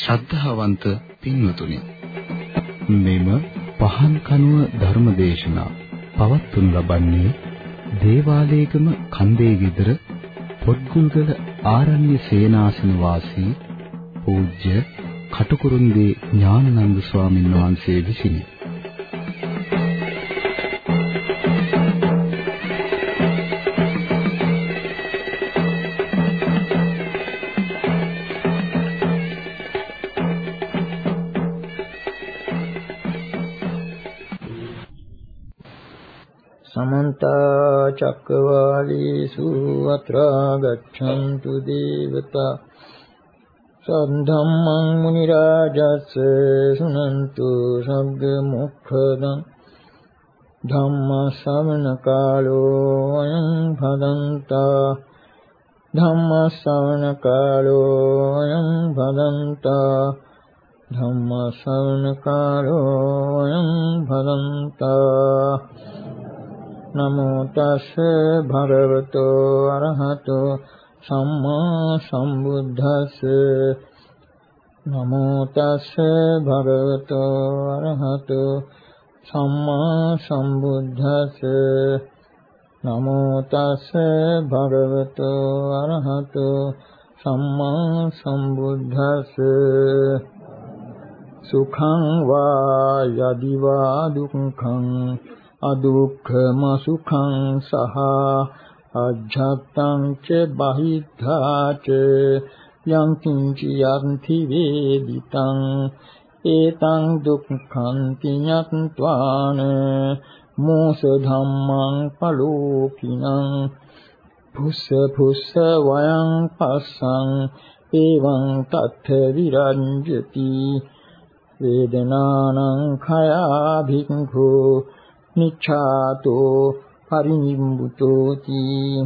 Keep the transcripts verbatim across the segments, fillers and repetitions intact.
ශ්‍රද්ධාවන්ත පින්වතුනි, මෙම පහන් කනුව ධර්මදේශනා පවත්වනු ලබන්නේ දේවාලේගම කන්දේ විදර පොත්ගුල්ගල ආරණ්‍ය සේනාසන වාසී පූජ්‍ය කටුකුරුන්දී ඥානනන්ද ස්වාමීන් වහන්සේ විසිනි. समन्त चक्रवालेषु अत्रा गच्छन्तु देवता सद्धम्मं मुनिराजस्य शृण्वन्तु शब्दमुखदं धम्म श्रवण कालो अयं भदन्ता धम्म श्रवण कालो अयं भदन्ता धम्म श्रवण कालो अयं भदन्ता नमो तस्से भगवतो अरहतो सम्मा सम्बुद्धस्से नमो तस्से भगवतो अरहतो सम्मा सम्बुद्धस्से नमो तस्से भगवतो अरहतो सम्मा सम्बुद्धस्से सुखं वा यदि वा दुःखं अदुःखम सुखं सह अज्झत्तं च बहिद्धा च यं किंचि यन्ति वेदितं एतं दुःखं तिञत्वान् मोस धम्मं पलोकिनं फुस्स फुस्स वयं पस्सं एवं तत् विरञ्जति वेदनानं खया भिक्खु निच्छातो परिनिम्बुतोति.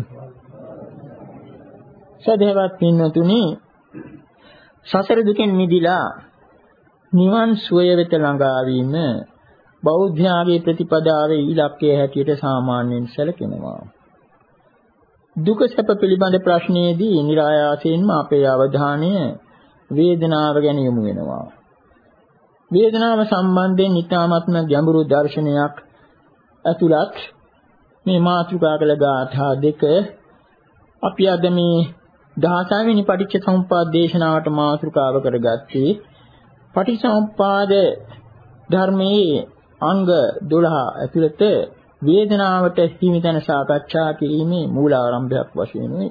සදහවත් පින්වතුනි, සසර දුකෙන් මිදලා නිවන් සුවය වෙත ළඟා වීම බෞද්ධයාගේ ප්‍රතිපදාවේ ඉලක්කය හැටියට සාමාන්‍යයෙන් සැලකෙනවා. දුක සැප පිළිබඳ ප්‍රශ්නයේදී નિરાයාසයෙන්ම අපේ අවධානය වේදනාව ගැන යොමු වෙනවා. වේදනාව සම්බන්ධයෙන් ඊ타ත්ම ගැඹුරු දර්ශනයක් ඇතුළත් මේ මාතෘකා කළ ගාථා දෙක අපි අද මේ දහසවෙනි වෙනි පටිච්චසමුප්පාද දේශනාවට මාතෘකාව කරගත්තේ පටිච්චසමුප්පාද ධර්මයේ අංග දොළහ ඇතුළත වේදනාවට හිමිතන සාකච්ඡා කිරීමේ මූලාරම්භයක් වශයෙන් වේ.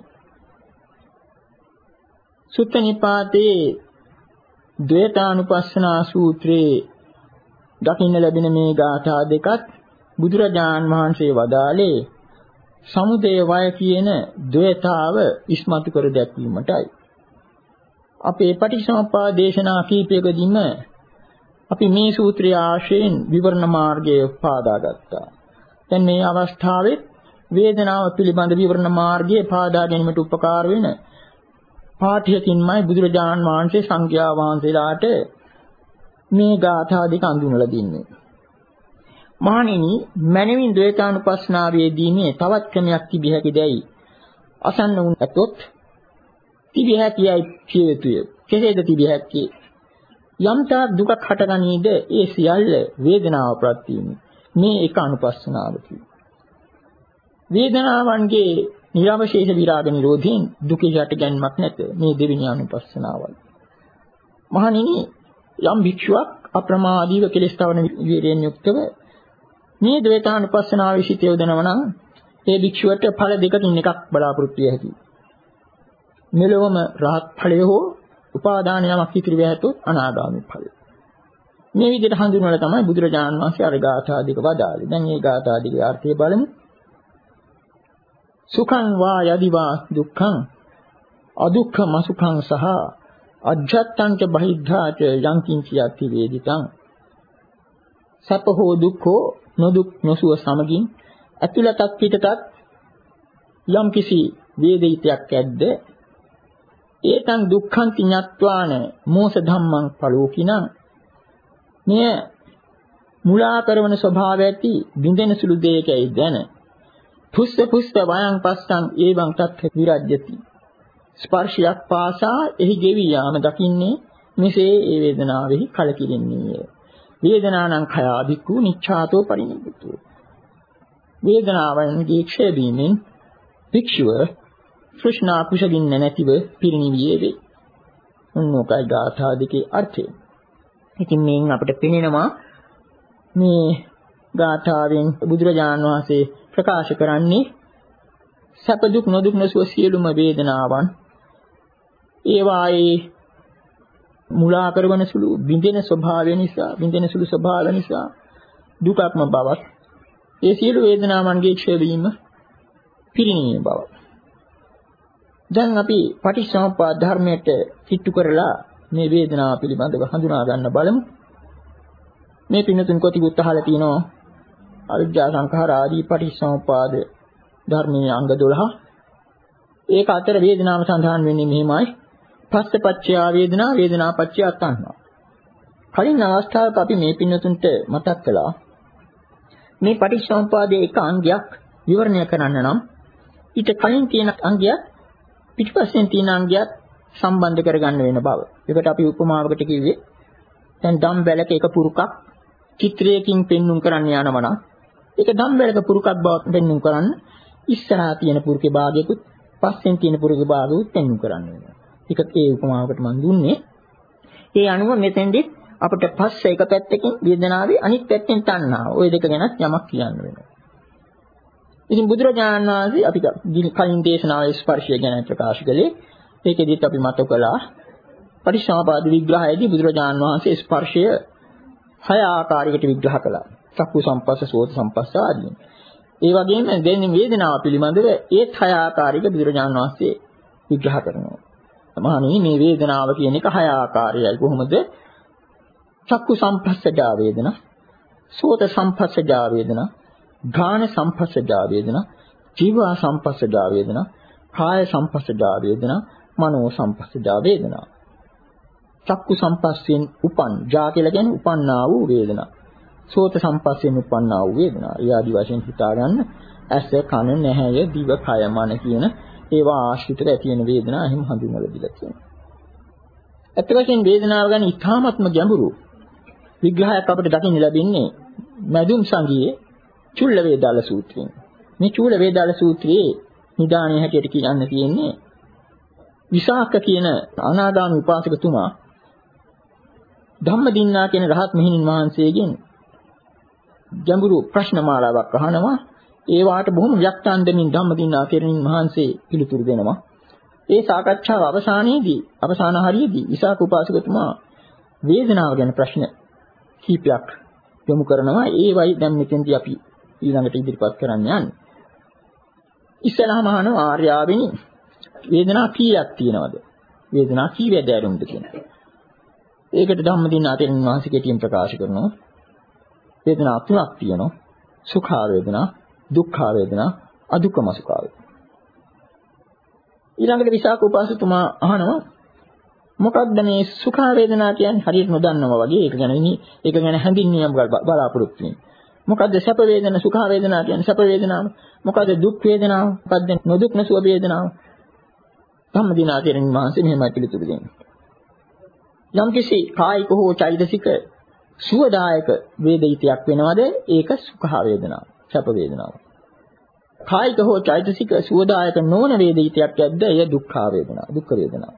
සුත්ත නිපාතේ ද්වේතානුපස්සනා සූත්‍රයේ දකින්න ලැබෙන මේ ගාථා දෙකත් බුදුරජාන් වහන්සේ වදාළේ සමුදය වය කියන ද්වේතාව ඉස්මතු කර දැක්වීමටයි. අපේ පටිච්චසමුප්පාද දේශනා කීපයකදීම අපි මේ සූත්‍රයේ ආශ්‍රයෙන් විවරණ මාර්ගය පාදා ගත්තා. දැන් මේ අවස්ථාවේ වේදනාව පිළිබඳ විවරණ මාර්ගය පාදා ගැනීමට උපකාර වෙන පාඨයකින්මයි බුදුරජාණන් වහන්සේ සංඝයා වහන්සේලාට මේ ගාථා දෙක අඳුනලා දෙන්නේ. මහණෙනි, මනමින් ද්වේතානුපස්සනාවේදී මේ තවත් ක්‍රමයක් තිබිය හැකිදයි අසන්න වුන් ඇතොත් තිබිය හැකියයි කිය යුතුය. කෙසේද තිබිය හැක්කේ? යම් තාක් දුකක් හටගනීද ඒ සියල්ල වේදනාව ප්‍රත්‍යයෙන් මේ එක අනුපස්සනාවකි. වේදනාවන්ගේ නිරවශේෂ විරාග නිරෝධයෙන් දුකේ යට ගැනීමක් නැත. මේ දෙවෙනි අනුපස්සනාවයි. මහණෙනි, යම් භික්ෂුවක් අප්‍රමාදීව කෙලෙස් තවන වීර්යයෙන් යුක්තව මේ ද්වේතානුපස්සනාවේ සිට යොදනවා නම් ඒ භික්ෂුවට ඵල දෙකකින් එකක් බලාපොරොත්තු විය හැකියි. මෙලොවම රහත් ඵලය හෝ උපාදාන යමක් ඉතිරි වෙ හැතොත් අනාගාමී ඵලය. මේ විදිහට හඳුන්වලා තමයි බුදුරජාණන් වහන්සේ අර ගාථා දෙක වදාළේ. දැන් මේ ගාථා දෙකේ අර්ථය බලමු. සුඛං වා යදිවා දුක්ඛං අදුක්ඛම සුඛං සහ අජ්ජත්තං ච බහිද්ධා ච යං කිංචි යති වේදිතං. සැප හෝ දුක් හෝ නොදුක් නොසුව සමගින් ඇතුළතත් පිටතත් යම් කිසි වේදිතයක් ඇද්ද ඒතං දුක්ඛං තිඤ්ඤත්වාන මෝස ධම්මං පලෝකිනං. මෙය මුලා කරවන ස්වභාවය ඇති බින්දෙන සුළු දෙයකයි දැන පුස්ස පුස්ස වයං පස්සං ඒවං තත් විරජ්‍යති. ස්පර්ශයක් පාසා එහි ගෙවි යාම දකින්නේ මෙසේ ඒ වේදනාවෙහි කලකිරෙන්නේය. වේදනානං khaya bhikkhu නිච්ඡාතෝ පරිනිබ්බුතෝ. වේදනාවන්ගේ ක්ෂය වීමෙන් භික්ෂුව තෘෂ්ණා කුසගින්න නැතිව පිරිනිවියේ වේ. මොනෝකයි ගාථා දෙකේ අර්ථය. ඉතින් මේන් අපිට පෙනෙනවා මේ ගාථාවෙන් බුදුරජාණන් වහන්සේ ප්‍රකාශ කරන්නේ සැප දුක් නොදුක් නොසුව සියලුම වේදනාවන් ඒවායේ මුලා කරවන සුළු බිඳෙන ස්වභාවය නිසා බිඳෙන සුළු ස්වභාවය නිසා දුකක්ම බවක් ඒ සියලු වේදනාවන්ගේ ක්ෂය වීම පිරිනීම බව. දැන් අපි පටිච්චසමුප්පාද ධර්මයට කිට්ටු කරලා මේ වේදනාව පිළිබඳව හඳුනා ගන්න බලමු. මේ පින්නතුන් කොටිකුත් අහලා තියෙනවා අවිජ්ජා සංඛාර ආදී පටිච්චසමුප්පාද ධර්මයේ අංග දොළහ. ඒක අතර වේදනාව සඳහන් වෙන්නේ මෙහිමයි. පස්සපච්චය වේදනා වේදනාපච්චය තණ්හා. කලින් අවස්ථාවක අපි මේ පින්නතුන්ට මතක් කළා මේ පටිච්චසමුප්පාදයේ එක අංගයක් විවරණය කරන්න නම් ඊට කලින් තියෙන අංගයක් පිටිපස්සෙන් තියෙන අංගයක් සම්බන්ධ කරගන්න වෙන බව. ඒකට අපි උපමාවකට කිව්වේ දැන් දම්බැලක එක පුරුකක් චිත්‍රයකින් පෙන්눔 කරන්න යනවා නම් ඒක දම්බැලක පුරුකක් බව පෙන්눔 කරන්න ඉස්සරහා තියෙන පුරුකේ භාගයකුත් පස්සෙන් තියෙන පුරුකේ භාගයකුත් පෙන්눔 කරන්න වෙනවා. ඒක ඒ උපමාවකට මම දුන්නේ. ඒ අනුව මෙතෙන්දී අපිට පස්ස එක පැත්තකින් වේදනාවේ අනිත් පැත්තෙන් තණ්හාව. ওই දෙක ගැන යමක් කියන්න වෙනවා. ඉතින් බුදුරජාණන් වහන්සේ අපි කලින් දේශනාවේ ස්පර්ශය ගැන ප්‍රකාශ කළේ. ඒකෙදිත් අපි මතක කළා පටිච්චසමුප්පාද විග්‍රහයේදී බුදුරජාණන් වහන්සේ ස්පර්ශය හය ආකාරයකට විග්‍රහ කළා. චක්කු සම්පස්ස, සෝත සම්පස්ස ආදී. ඒ වගේම දැන් වේදනාව පිළිබඳව ඒත් හය ආකාරයක බුදුරජාණන් වහන්සේ විග්‍රහ කරනවා. මහණෙනි මේ වේදනාව කියන එක හය ආකාරයයි. කොහොමද? චක්කු සම්පස්සජා වේදනා, සෝත සම්පස්සජා වේදනා, ඝාන සම්පස්සජා වේදනා, ජීව සම්පස්සජා වේදනා, කාය සම්පස්සජා වේදනා, මනෝ සම්පස්සජා වේදනා. චක්කු සම්පස්සෙන් උපන් ජා කියලා කියන්නේ උපන්නා වූ වේදනා. සෝත සම්පස්සෙන් උපන්නා වූ වේදනා. ඒ ආදි වශයෙන් හිතා ගන්න ඇස, කන, නැහැය, දිව, කය, මන කියන ඒවා ආශ්‍රිතව ඇති වෙන වේදනා එහෙම හඳුන්වලා දීලා තියෙනවා. අත් වශයෙන් වේදනාව ගැන ඉතාමත්ම ගැඹුරු විග්‍රහයක් අපිට දකින්න ලැබෙන්නේ මදුම් සංගියේ චුල්ල වේදාල සූත්‍රයෙන්. මේ චුල්ල වේදාල සූත්‍රයේ නිදාණය හැටියට කියන්න තියෙන්නේ විසාක කියන අනාගාමී උපාසකතුමා ධම්මදින්නා කියන රහත් මෙහෙණින් වහන්සේගෙන් ගැඹුරු ප්‍රශ්න මාලාවක් අහනවා. ඒ වාට බොහොම ව්‍යක්තාන්දමින් ධම්මදින්නා තෙරණින් වහන්සේ පිළිතුරු දෙනවා. ඒ සාකච්ඡාව අවසානයේදී අවසාන හරියේදී විසාක උපාසකතුමා වේදනාව ගැන ප්‍රශ්න කීපයක් යොමු කරනවා. ඒවයි දැන් මෙතෙන්දී අපි ඊළඟට ඉදිරිපත් කරන්න යන්නේ. ඉස්සෙල්ලාම අහනවා ආර්යාවෙනි වේදනා කීයක් තියෙනවද? වේදනා කීවැද ඇරුම්ද කියලා. ඒකට ධම්මදින්නා තෙරණින් වහන්සේ කෙටියෙන් ප්‍රකාශ කරනවා. වේදනා තුනක් තියෙනවා. සුඛා වේදනා, දුක්ඛා වේදනා, අදුක්ඛම සුඛා වේදනා. ඊළඟට විසාක උපාසකතුමා අහනවා මොකක්ද මේ සුඛා වේදනා කියන්නේ? හරියට නොදන්නවා වගේ ඒක ගැන ඒක ගැන හැඳින්වීමක් බලාපොරොත්තු වෙන්නේ. මොකද්ද සැප වේදනා? සුඛා වේදනා කියන්නේ සැප වේදනාව. මොකද්ද දුක් වේදනාව? මොකද්ද නොදුක් නොසුව වේදනාව? ධම්මදින්නා තෙරණින් වහන්සේ මෙහෙමයි පිළිතුරු දෙන්නේ. යම්කිසි කායික හෝ චෛතසික සුවදායක වේදිතයක් වෙනවද? ඒක සුඛා වේදනාව, සැප වේදනාව. කායික හෝ චෛතසික සුවදායක නොවන වේදිතයක් ඇද්ද? එය දුක්ඛා වේදනාව, දුක්ඛ වේදනාව.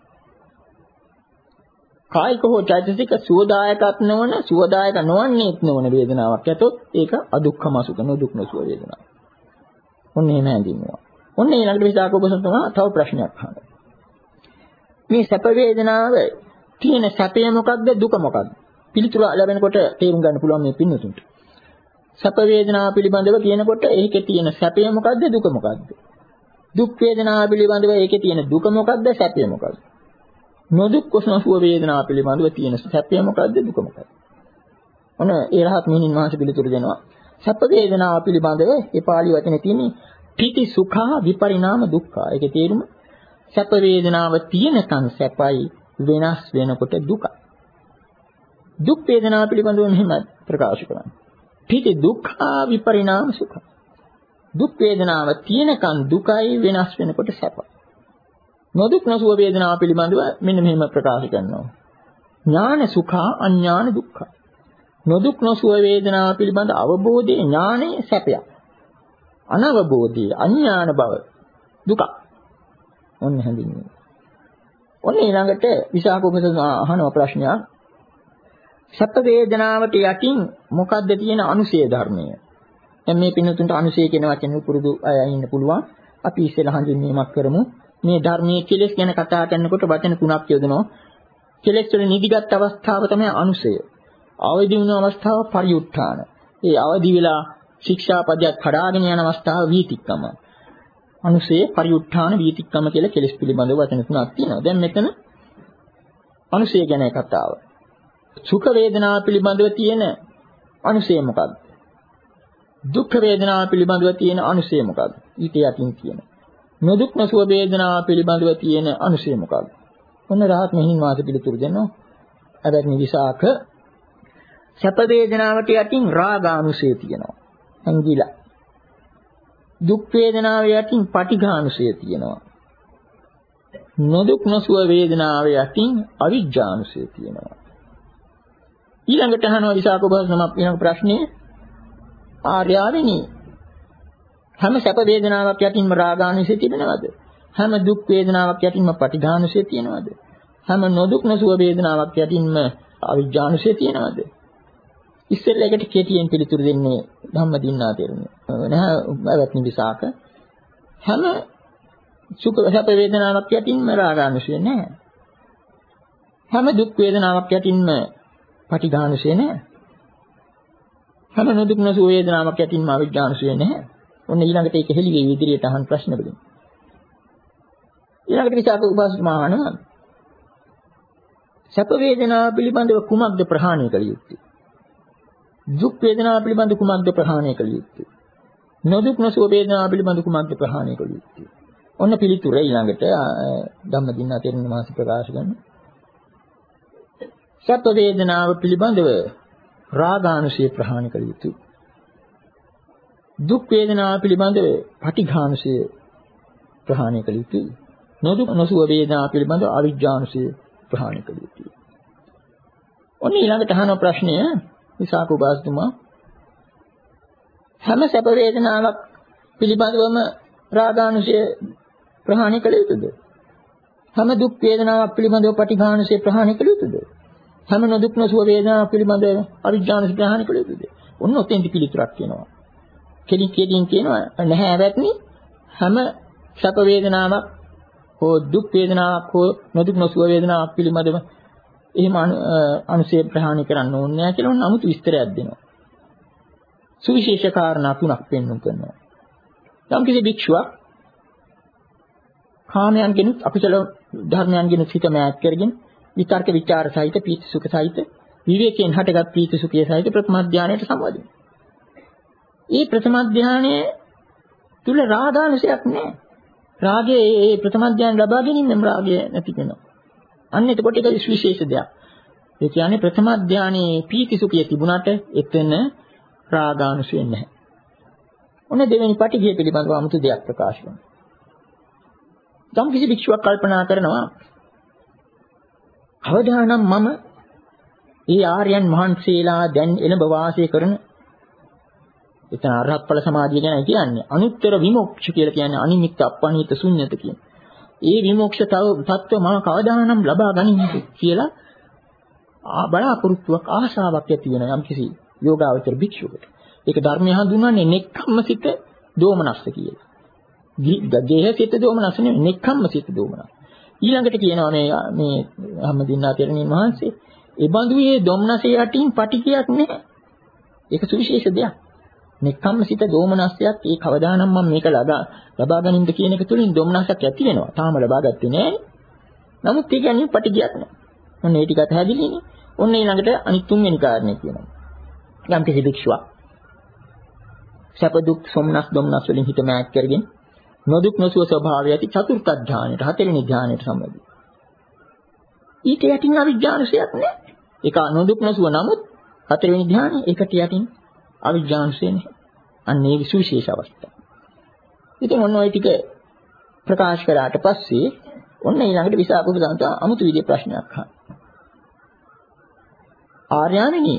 කායික හෝ චෛතසික සුවදායකත් නොවන, සුවදායක නොවන්නේත් නොවන වේදනාවක් ඇතොත් ඒක අදුක්ඛම සුඛ, නොදුක් නොසුව වේදනාව. ඔන්න එහෙම හැඳින්වුවා. ඔන්න ඊළඟට විසාක උපසතුමා තව ප්‍රශ්නයක් අහනවා. මේ සැප වේදනාව තියෙන සැපය මොකක්ද? දුක මොකක්ද? පිළිතුර ලැබෙනකොට තේරුම් ගන්න පුළුවන් මේ පින්නතුන්ට. සැප වේදනාව පිළිබඳව කියනකොට ඒකේ තියෙන සැපය මොකක්ද? දුක මොකක්ද? දුක් වේදනාව පිළිබඳව ඒකේ තියෙන දුක මොකක්ද? සැපය මොකක්ද? නොදුක් කොසනසුව වේදනාව පිළිබඳව තියෙන සැපය මොකක්ද? දුක මොකක්ද? ඔන්න ඒ රහත් මෙහෙණින් වහන්සේ පිළිතුරු දෙනවා. සැප වේදනාව පිළිබඳව ඒ පාළි වචනේ තියෙන්නේ පීති සුඛා විපරිණාම දුක්ඛා. ඒකේ තේරුම සැප වේදනාව තියෙනකන් සැපයි, වෙනස් වෙනකොට දුකයි. දුක් වේදනාව පිළිබඳව මෙහෙම ප්‍රකාශ කරනවා. පීති දුක්ඛා විපරිණාම සුඛ. දුක් වේදනාව තියෙනකන් දුකයි, වෙනස් වෙනකොට සැපයි. නොදුක් නොසුව වේදනාව පිළිබඳව මෙන්න මෙහෙම ප්‍රකාශ කරනවා. ඥාන සුඛ අඥාන දුක්ඛ. නොදුක් නොසුව වේදනාව පිළිබඳ අවබෝධයේ ඥානයේ සැපයක්. අනවබෝධයේ අඥාන බව දුක. ඔන්න හැඳින්වීම. ඔන්න ඊළඟට විසාක උපසම අහන ප්‍රශ්නයක්. සැප වේදනාවට යටින් මොකද්ද තියෙන අනුසය ධර්මය? දැන් මේ පින්නතුන්ට අනුසය කියන වචනේ පුරුදු අය ඉන්න පුළුවන්. අපි ඉස්සෙල්ලා හඳුන්වීමක් කරමු. මේ ධර්මයේ කෙලෙස් ගැන කතා කරනකොට වචන තුනක් යොදනවා. කෙලෙස් වල නිදිගත් අවස්ථාව තමයි අනුසය. අවදි වෙන අවස්ථාව පරිඋත්ථාන. ඒ අවදි වෙලා ශික්ෂාපදයක් කඩාගෙන යන අවස්ථාව වීතික්කම. අනුසය පරිඋත්ථාන වීතික්කම කියලා කෙලෙස් පිළිබඳව වචන තුනක් තියෙනවා. දැන් මෙතන අනුසය ගැන කතාව. සුඛ වේදනා පිළිබඳව තියෙන අනුසය මොකක්ද? දුක්ඛ වේදනා පිළිබඳව තියෙන අනුසය මොකක්ද? ඊට යටින් තියෙන. නොදුක් නොසුව වේදනා පිළිබඳව තියෙන අනුසය මොකක්ද? ඔන්න රහත් මෙහින් වාස පිළිතුරු දෙනවා. අදත් විසාක සැප වේදනාවට යටින් රාගානුසය තියෙනවා. අංගිලා. දුක් වේදනාව යටින් පටිඝානුසය තියෙනවා. නොදුක් නොසුව වේදනාව යටින් අවිජ්ජානුසය තියෙනවා. ඊළඟට අහනවා විසාක ඔබ සමත් වෙන ප්‍රශ්නේ ආර්යාවෙනි හැම සැප වේදනාවක් යටින්ම රාගානුසය තිබෙනවද? හැම දුක් වේදනාවක් යටින්ම පටිඝානුසය තියෙනවද? හැම නොදුක් නොසුව වේදනාවක් යටින්ම අවිජ්ජානුසය තියෙනවද? ඉස්සෙල්ලා එකට කෙටියෙන් පිළිතුරු දෙන්නේ ධම්මදින්නා තෙරුණිය. නැහැ වැත්නි විසාක. හැම සුඛ සැප වේදනාවක් යටින්ම රාගානුසය නැහැ. හැම දුක් වේදනාවක් යටින්ම පටිඝානුසය නැහැ. හැම නොදුක් නොසුව වේදනාවක් යටින්ම අවිජ්ජානුසය නැහැ. ඔන්න ඊළඟට ඒක හෙළි වෙයි ඉදිරියට අහන ප්‍රශ්න වලින්. ඊළඟට විචාක උපාසකමා අහනවා. සැප වේදනාව පිළිබඳව කුමක්ද ප්‍රහාණය කළ යුත්තේ? දුක් වේදනාව පිළිබඳව කුමක්ද ප්‍රහාණය කළ යුත්තේ? නොදුක් නොසුව වේදනාව පිළිබඳව කුමක්ද ප්‍රහාණය කළ යුත්තේ? ඔන්න පිළිතුර ඊළඟට ධම්මදින්නා තෙරුණ මාස ප්‍රකාශ කරනවා. සැප වේදනාව පිළිබඳව රාගානුසය ප්‍රහාණය කළ යුතුයි. දුක් වේදනාව පිළිබඳව පටිඝානුසය ප්‍රහාණය කළ යුතුයි. නොදුක් නොසුව වේදනාව පිළිබඳව අවිජ්ජානුසය ප්‍රහාණය කළ යුතුයි. ඔන්න ඊළඟට අහන ප්‍රශ්නය විසාක උපාසතුමා හැම සැප වේදනාවක් පිළිබඳවම රාගානුසය ප්‍රහාණය කළ යුතුද? හැම දුක් වේදනාවක් පිළිබඳව පටිඝානුසය ප්‍රහාණය කළ යුතුද? හැම නොදුක් නොසුව වේදනාවක් පිළිබඳව අවිජ්ජානුසය ප්‍රහාණය කළ යුතුද? ඔන්න ඔතෙන්දි පිළිතුරක් කියනවා. කෙලින් කෙලින් කියනවා නැහැ වැත්නි හැම සැප වේදනාවක් හෝ දුක් වේදනාවක් හෝ නොදුක් නොසුව වේදනාවක් පිළිබඳව එහෙම අනුසය ප්‍රහාණය කරන්න ඕනේ නැහැ කියලා ඔන්න 아무තු විස්තරයක් දෙනවා. සුවිශේෂ කාරණා තුනක් පෙන්වන්න කරනවා. යම් කිසි භික්ෂුවක් කාමයන්ගෙන් අපිටල ධර්මයන්ගෙන් හිත මෑත් කරගෙන විතර්ක විචාර සහිත පීති සුඛ සහිත විවේකයෙන් හටගත් පීති සුඛය සහිත ප්‍රථම ධානයට සම්බන්ධයි. මේ ප්‍රථම ධානයේ තුල රාගානුසයක් නැහැ. රාගයේ මේ ප්‍රථම ධානය ලබා ගැනීමෙන් රාගය නැති වෙනවා. අන්න එතකොට ඒක විශේෂ දෙයක්. ඒ කියන්නේ ප්‍රථම ධානයේ පීති සුඛය තිබුණාට එතන රාගානුසය නැහැ. ඔන්න දෙවෙනි පටිඝය පිළිබඳව 아무තු දෙයක් ප්‍රකාශ කරනවා. යම් කිසි භික්ෂුවක් කල්පනා කරනවා අවදානම් මම ඒ ආර්යයන් වහන්සේලා දැන් එළඹ වාසය කරන එතන අරහත් ඵල සමාධිය ගැන කියන්නේ අනුත්තර විමුක්ෂ කියලා කියන්නේ අනිමිත්ත අපනිත ශුන්්‍යත කියන. ඒ විමුක්ෂ තත්ත්ව මම කවදානම් ලබා ගනිමු කියලා බලාපොරොත්තුවක් ආශාවක් ඇති වෙන යම් කිසි යෝගාවචර භික්ෂුවකට. ඒක ධර්මය හඳුන්වන්නේ නෙක්ඛම්මසිත දෝමනස්ස කියලා. ගේහසිත දෝමනස්ස නෙවෙයි නෙක්ඛම්මසිත දෝමනස්ස. ඊළඟට කියනවා මේ මේ අහම්මදින්නා තෙරණින් වහන්සේ ඒ බඳු මේ දොම්නස යටින් පටිකයක් නැහැ. ඒක සුවිශේෂ දෙයක්. නෙක්ඛම්මසිත දෝමනස්සයක් ඒ කවදානම් මම මේක ලබා ලබා ගැනීමද කියන එක තුලින් දොම්නසක් ඇති වෙනවා. තාම ලබා ගත්තේ නැහැ. නමුත් ඒ කියන්නේ පටිකයක් නැහැ. ඔන්න ඒ ටිකත් හැදිලිනේ. ඔන්න ඊළඟට අනිත් තුන්වෙනි කාරණේ කියනවා. යම් කිසි භික්ෂුවක් සැප දුක් සොම්නස් දොම්නස් වලින් හිත මෑත් කරගෙන නොදුක් නොසුව ස්වභාවය ඇති චතුර්ථ ධානයට හතරවෙනි ධානයට සම්බන්ධයි. ඊට යටින් අවිජ්ජානුසයක් නැහැ. ඒක නොදුක් නොසුව නමුත් හතරවෙනි ධානය ඒකට යටින් අවිජ්ජානුසය නැහැ. අන්න ඒ විශේෂ අවස්ථාව. ඉතින් ඔන්න ඔය ටික ප්‍රකාශ කරාට පස්සේ ඔන්න ඊළඟට විසාක උපසන්ත අමුතු විදිහේ ප්‍රශ්නයක් අහනවා. ආර්යාමිනී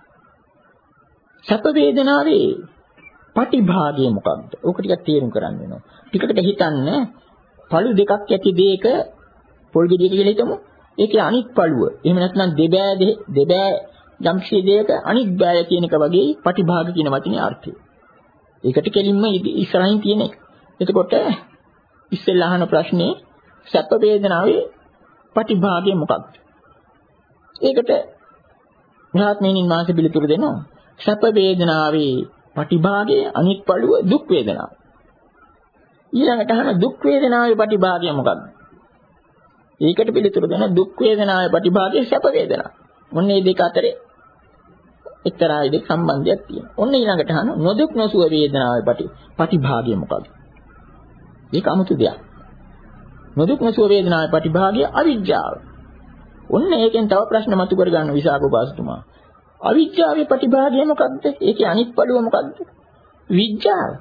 සැප වේදනාවේ පටිභාගය මොකක්ද? ඕක ටිකක් තේරුම් ගන්න වෙනවා. ටිකකට හිතන්න පළු දෙකක් ඇති දෙයක පොල් ගෙඩියක කියලා හිතමු. ඒකේ අනිත් පළුව. එහෙම නැත්නම් දෙබෑ දෙබෑ යම්කිසි දෙයක අනිත් බෑය කියන එක වගේ පටිභාග කියන වචනේ අර්ථය. ඒකට කෙලින්ම ඉස්සරහින් තියෙන එක. එතකොට ඉස්සෙල්ලා අහන ප්‍රශ්නේ සැප වේදනාවේ පටිභාගය මොකක්ද? ඒකට මහත්මීනින් මාස පිළිතුරු දෙනවා. සැප වේදනාවේ පටිභාගයේ අනිත් පළුව දුක් වේදනාව. ඊළඟට අහන දුක් වේදනාවේ පටිභාගය මොකක්ද? ඒකට පිළිතුරු දෙන දුක් වේදනාවේ පටිභාගයේ සැප වේදනාව. මොන්නේ මේ දෙක අතරේ එක්තරා විදිහක සම්බන්ධයක් තියෙනවා. ඔන්න ඊළඟට අහන නොදුක් නොසුව වේදනාවේ පටි පටිභාගය මොකක්ද? ඒක 아무තු දෙයක්. නොදුක් නොසුව වේදනාවේ පටිභාගය අවිජ්ජාව. ඔන්න ඒකෙන් තව ප්‍රශ්න මතු කර ගන්න විසාක උපාසතුමා. අවිජ්ජාවේ ප්‍රතිභාගය මොකක්ද? ඒකේ අනිත් පළුව මොකක්ද? විජ්ජාව.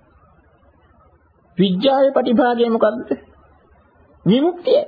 විජ්ජාවේ ප්‍රතිභාගය මොකක්ද? විමුක්තිය.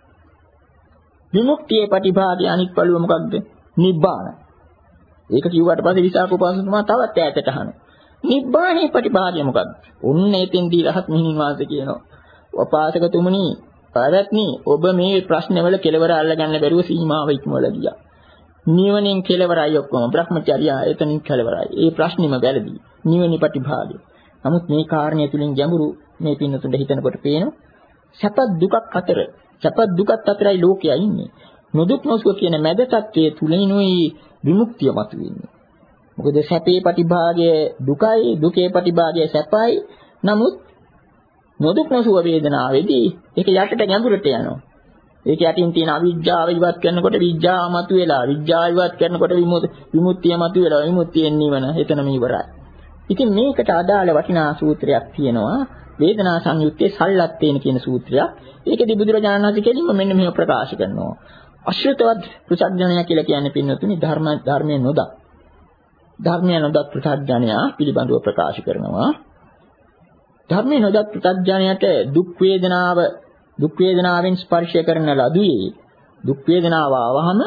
විමුක්තියේ ප්‍රතිභාගය අනිත් පළුව මොකක්ද? නිබ්බාන. ඒක කිව්වට පස්සේ විසාක උපාසකතුමා තවත් ඈතට අහනවා. නිබ්බානේ ප්‍රතිභාගය මොකක්ද? ඔන්න එතෙන්දී රහත් මිහිණින් වාසේ කියනවා. උපාසකතුමනි, පාරත්නි ඔබ මේ ප්‍රශ්නවල කෙලවර අල්ලගන්න බැරුව සීමාව ඉක්මවලා ගියා. නිවනින් කෙලවරයි ඔක්කොම බ්‍රහ්මචර්යය එතනින් කෙලවරයි. ඒ ප්‍රශ්නෙම වැරදි. නිවනි ප්‍රතිභාගය. නමුත් මේ කාරණය තුලින් ගැඹුරු මේ පින්නතුන්ට හිතනකොට පේනවා සැප දුකක් අතර සැප දුකත් අතරයි ලෝකයා ඉන්නේ. නොදුක් නොසුව කියන මැද තත්වයේ තුලිනුයි විමුක්තිය මතුවෙන්නේ. මොකද සැපේ ප්‍රතිභාගය දුකයි, දුකේ ප්‍රතිභාගය සැපයි. නමුත් නොදුක් නොසුව වේදනාවේදී ඒක යටට ගැඹුරට යනවා. ඒක යටින් තියෙන අවිජ්ජාව ඉවත් කරනකොට විජ්ජාව මතුවෙලා, විජ්ජාව ඉවත් කරනකොට විමුක්තිය මතුවෙලා, විමුක්තියෙන් නිවන එතනම ඉවරයි. ඉතින් මේකට අදාළ වටිනා සූත්‍රයක් තියෙනවා. වේදනා සංයුත්තේ සල්ලත්තේන කියන සූත්‍රයක්. ඒකදී බුදුරජාණන් වහන්සේ කෙලින්ම මෙන්න මෙහෙම ප්‍රකාශ කරනවා. අශ්‍රිතවත් පෘථග්ජනයා කියලා කියන්නේ පින්නතුනි ධර්ම ධර්මයේ නොදක්. ධර්මයේ නොදක් පෘථග්ජනයා පිළිබඳව ප්‍රකාශ කරනවා. ධර්මයේ නොදක් පෘථග්ජනයාට දුක් වේදනාව දුක් වේදනාවෙන් ස්පර්ශය කරන ලදුවේ දුක් වේදනාව ආවහම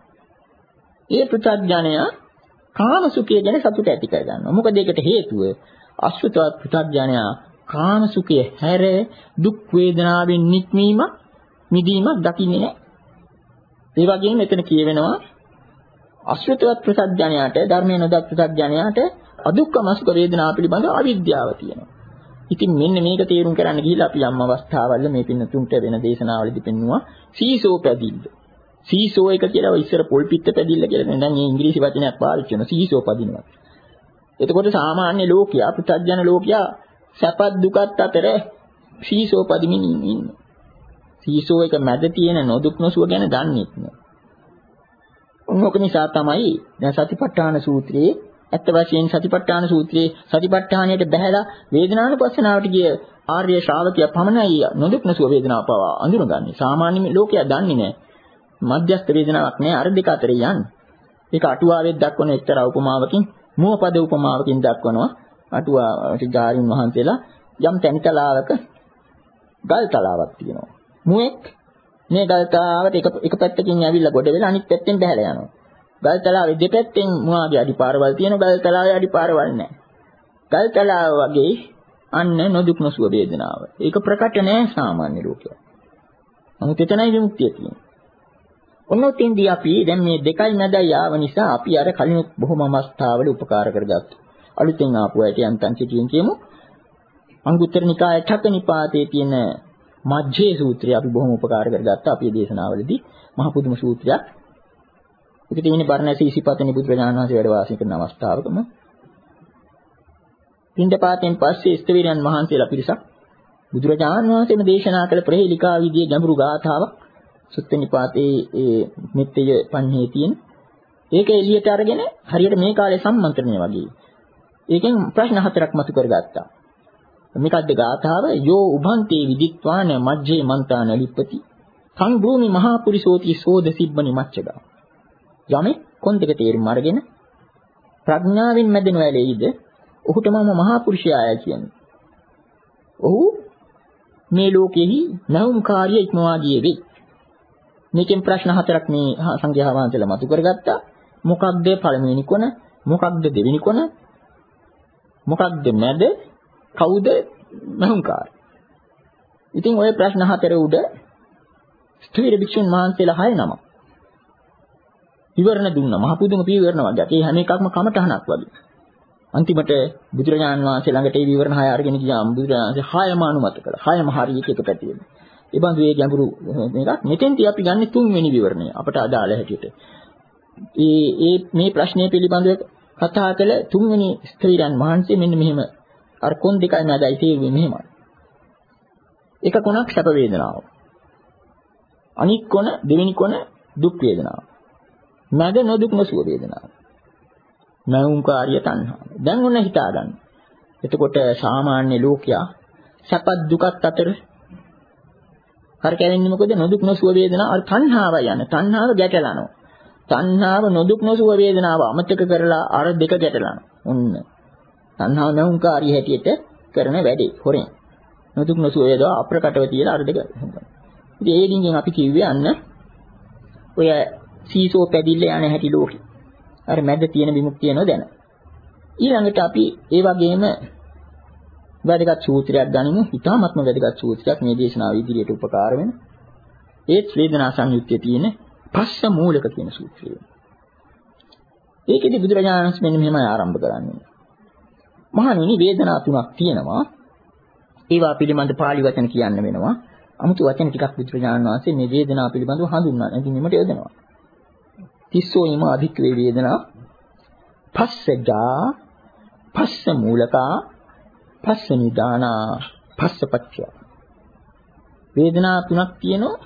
ඒ පෘථග්ජනයා කාම සුඛය ගැන සතුට ඇති කර ගන්නවා. මොකද ඒකට හේතුව අශ්‍රිතවත් පෘථග්ජනයා කාම සුඛය හැර දුක් වේදනාවෙන් නික්මීම මිදීමක් දකින්නේ නැහැ. ඒ වගේම මෙතන කියවෙනවා අශ්‍රිතවත් පෘථග්ජනයාට ධර්මයේ නොදක් පෘථග්ජනයාට අදුක්ඛම සුඛ වේදනාව පිළිබඳ අවිද්‍යාව තියෙනවා. ඉතින් මෙන්න මේක තේරුම් කරන්න ගිහිල්ලා අපි යම් අවස්ථාවල මේ පින්නතුන්ට වෙන දේශනාවලදී පෙන්නුවා සීසෝ පැදිල්ල. සීසෝ එක කියලා ඉස්සර පොල් පිට පැදිල්ල කියලා දැන් මේ ඉංග්‍රීසි වචනයක් පාවිච්චි කරනවා සීසෝ පදිනවා. එතකොට සාමාන්‍ය ලෝකයා පෘථග්ජන ලෝකයා සැපත් දුකත් අතර සීසෝ පදිමින් ඉන්නේ. සීසෝ එක මැද තියෙන නොදුක් නොසුව ගැන දන්නේ නැහැ. උන්වක නිසා තමයි දැන් සතිපට්ඨාන සූත්‍රයේ ඇත්ත වශයෙන් සතිපට්ඨාන සූත්‍රයේ සතිපට්ඨානයට බැහැලා වේදනානුපස්සනාවට ගිය ආර්ය ශ්‍රාවකයා පමණයි නොදුක් නොසුව වේදනාව පවා අඳුනගන්නේ. සාමාන්‍ය ලෝකයා දන්නේ නැහැ. මධ්‍යස්ථ වේදනාවක් නැහැ අර දෙක අතර යන්නේ. ඒක අටුවාවෙත් දක්වන එක්තරා උපමාවකින් මුවපද උපමාවකින් දක්වනවා. අටුවා ගාරින් වහන්සේලා යම් තැනිතලාවක ගල් තලාවක් තියෙනවා. මුවෙක් මේ ගල් තලාවට එක එක පැත්තකින් ඇවිල්ලා ගොඩ වෙලා අනිත් පැත්තෙන් බහැලා යනවා. ගල් තලාවේ දෙපැත්තෙන් මුවාගේ අඩිපාරවල් තියෙනවා. ගල් තලාවේ අඩිපාරවල් නැහැ. ගල් තලාව වගේ අන්න නොදුක් නොසුව වේදනාව. ඒක ප්‍රකට නෑ සාමාන්‍ය ලෝකයා. නමුත් එතනයි විමුක්තිය තියෙන්නේ. ඔන්නෝතින්දී අපි දැන් මේ දෙකයි මැදයි ආව නිසා අපි අර කලින් බොහොම අවස්ථාවල උපකාර කරගත්තා. අලුතෙන් ආපු අයට යන්තම් සිටින් කියමු. අංගුත්තර නිකායේ ඨක නිපාතයේ තියෙන මජ්ජේ සූත්‍රය අපි බොහොම උපකාර කරගත්තා අපේ දේශනාවලදී. මහ පුදුම සූත්‍රයක්. ඒක තියෙන්නේ බර්ණැසී ඉසිපතනි බුදුරජාණන් වහන්සේ වැඩ වාසය කරන අවස්ථාවකම. පින්ඩපාතෙන් පස්සේ ස්තවීරයන් වහන්සේලා පිරිසක් බුදුරජාණන් වහන්සේම දේශනා කළ ප්‍රහේලිකා විදියේ ගැඹුරු ගාථාවක් සුත්ත නිපාතේ ඒ මෙත්තය පඤ්ඤේ තියෙන. ඒක එළියට අරගෙන හරියට මේ කාලේ සම්මන්ත්‍රණය වගේ. ඒකෙන් ප්‍රශ්න හතරක් මතු කරගත්තා. මේකද්ද ගාථාව යෝ උභන්තේ විදිත්වාන මජ්ජේ මන්තාන ලිප්පති කං භූමි මහා පුරිසෝති සෝද සිබ්බනි මච්චගා. යමෙක් කොන් දෙක තේරුම් අරගෙන ප්‍රඥාවෙන් මැදෙන වෙලෙයිද ඔහුට මම මහා පුරුෂයාය කියන්නේ. ඔහු මේ ලෝකෙහි නැවුම් කාර්ය ඉක්මවා ගියේ වෙයි. මේකෙන් ප්‍රශ්න හතරක් මේ සංඝයා වහන්සේලා මතු කරගත්තා. මොකක්ද පළවෙනි කොන? මොකක්ද දෙවෙනි කොන? මොකක්ද මැද? කවුද මහුංකාර? ඉතින් ওই ප්‍රශ්න හතර උඩ ස්ථීර භික්ෂුන් වහන්සේලා හය නමක් විවරණ දුන්නා. මහ පුදුම විවරණ වගේ. ඒ හැම එකක්ම කමටහනක් වගේ. අන්තිමට බුදුරජාණන් වහන්සේ ළඟට ඒ විවරණ හය අරගෙන ගියාම බුදුරජාණන් වහන්සේ හයම අනුමත කළා. හයම හරියට එක පැතියෙද. ඒ බඳු ඒ ගැඹුරු මේකක්. මෙතෙන්දී අපි ගන්න තුන්වෙනි විවරණය අපට අදාළ හැටියට. ඒ ඒ මේ ප්‍රශ්නය පිළිබඳව කතා කළ තුන්වෙනි ස්ත්‍රීයන් වහන්සේ මෙන්න මෙහෙම අර කොන් දෙකයි නැදයි තේරුවේ මෙහෙමයි. එක කොනක් සැප වේදනාව. අනික් කොන දෙවෙනි කොන දුක් වේදනාව. මැද නොදුක් නොසුව වේදනාව. මෞංකාරිය තණ්හාව. දැන් ඔන්න හිතා ගන්න. එතකොට සාමාන්‍ය ලෝකයා සැපත් දුකත් අතර හර කැවෙන්නේ මොකද? නොදුක් නොසුව වේදනාව. අර තණ්හාව යන. තණ්හාව ගැටලනවා. තණ්හාව නොදුක් නොසුව වේදනාව අමතක කරලා අර දෙක ගැටලනවා. ඔන්න. තණ්හාව මෞංකාරිය හැටියට කරන වැඩේ. හොරෙන්. නොදුක් නොසුව වේදනාව අප්‍රකටව තියලා අර දෙක. ඉතින් ඒ දින්ගෙන් අපි කිව්වේ අන්න ඔය සීසෝ පැදිල්ල යන හැටි ලෝකෙ. අර මැද තියෙන විමුක්තිය නොදැන. ඊළඟට අපි ඒ වගේම වැදගත් සූත්‍රයක් ගනිමු. ඉතාමත්ම වැදගත් සූත්‍රයක් මේ දේශනාව ඉදිරියට උපකාර වෙන. ඒත් වේදනා සංයුත්තේ තියෙන පස්ස මූලක කියන සූත්‍රය. ඒකෙදි බුදුරජාණන් වහන්සේ මෙන්න මෙහෙමයි ආරම්භ කරන්නේ. මහණෙනි වේදනා තුනක් තියෙනවා. ඒවා පිළිබඳ පාළි වචන කියන්න වෙනවා. 아무තු වචන ටිකක් බුදුරජාණන් වහන්සේ මේ වේදනාව පිළිබඳව හඳුන්වනවා. ඉතින් මෙමට යොදනවා. තිස්සෝ ීම අධික්‍රේ වේදනා පස්සජා පස්ස මූලකා පස්ස නිදානා පස්සපච්චය. වේදනා තුනක් තියෙනවා.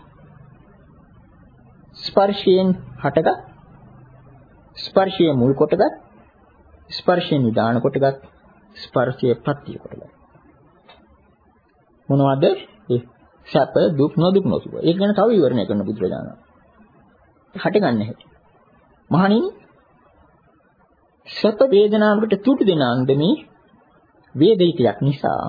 ස්පර්ශයෙන් හටගත්, ස්පර්ශයේ මුල් කොටගත්, ස්පර්ශයෙන් නිදාන කොටගත්, ස්පර්ශයේ පත්‍ය කොටගත්. මොනවද? ඒ සැප දුක් නොදුක් නොසුව. ඒක ගැන තව විවරණය කරන බුදුරජාණන්. හටගන්නේ හැටි. මහණෙනි සැප වේදනාවකට තුඩු දෙන අන්දමේ වේදිකයක් නිසා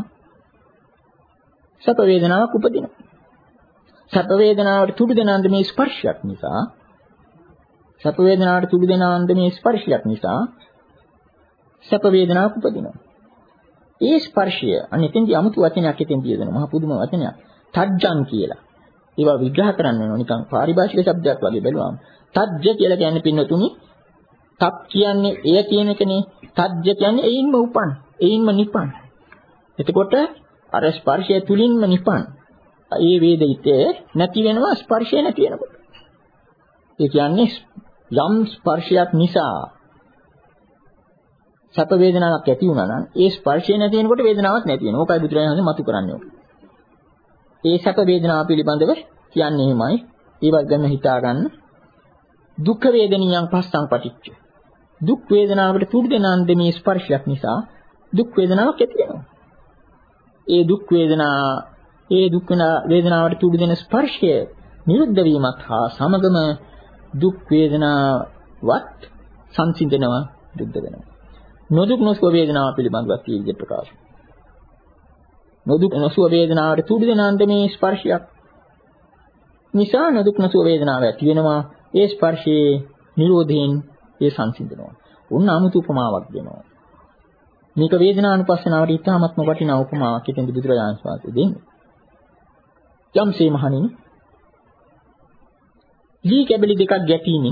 සැප වේදනාවක් උපදිනවා. සැප වේදනාවට තුඩු දෙන අන්දමේ ස්පර්ශයක් නිසා සැප වේදනාවට තුඩු දෙන අන්දමේ ස්පර්ශයක් නිසා සැප වේදනාවක් උපදිනවා. ඒ ස්පර්ශය අනිතෙන්දී 아무තු වචනයක් හිතෙන්දී දෙනවා. මහ පුදුම වචනයක්. තජ්ජං කියලා. ඒවා විග්‍රහ කරන්න වෙනවා නිකන් පාරිභාෂික શબ્දයක් වගේ බැලුවාම. තජ්ජ කියලා කියන්නේ පින්නතුනි තප් කියන්නේ එය කියන එකනේ. තජ්ජ කියන්නේ එයින්ම උපන්, එයින්ම නිපන්. එතකොට අර ස්පර්ශය තුලින්ම නිපන්. ඒ වේදිතේ නැති වෙනවා ස්පර්ශය නැති වෙනකොට. ඒ කියන්නේ යම් ස්පර්ශයක් නිසා සැප වේදනාවක් ඇති වුණා නම් ඒ ස්පර්ශය නැති වෙනකොට වේදනාවක් නැති වෙනවා. ඕකයි බුදුරජාණන් වහන්සේ මතු කරන්නේ. ඒ සැප වේදනාව පිළිබඳව කියන්නේ එහෙමයි. ඒවත් ගැන හිතා ගන්න. දුක් වේදනියන් පස්සං පටිච්ච. දුක් වේදනාවට තුඩු දෙන අන්දමේ ස්පර්ශයක් නිසා දුක් වේදනාවක් ඇති වෙනවා. ඒ දුක් වේදනා ඒ දුක් වේදනාවට තුඩු දෙන ස්පර්ශය නිරුද්ධ වීමත් හා සමගම දුක් වේදනාවත් සංසිඳනවා, දුක්ද වෙනවා. නොදුක් නොසුව වේදනාව පිළිබඳව කීවිද ප්‍රකාශ. නොදුක් නොසුව වේදනාවට තුඩු දෙන අන්දමේ ස්පර්ශයක් නිසා නොදුක් නොසුව වේදනාව ඇති වෙනවා. ඒ ස්පර්ශයේ නිරෝධයෙන් ඒ සංසිඳනවා. උන් 아무තු උපමාවක් දෙනවා. මේක වේදනානුපස්සනාවට ඉතාමත්ම වටිනා උපමාවක් හිතෙන්ද බුදුරජාණන් වහන්සේ දෙන්නේ. යම්සේ මහණෙනි දී කැබලි දෙකක් ගැටීමෙන්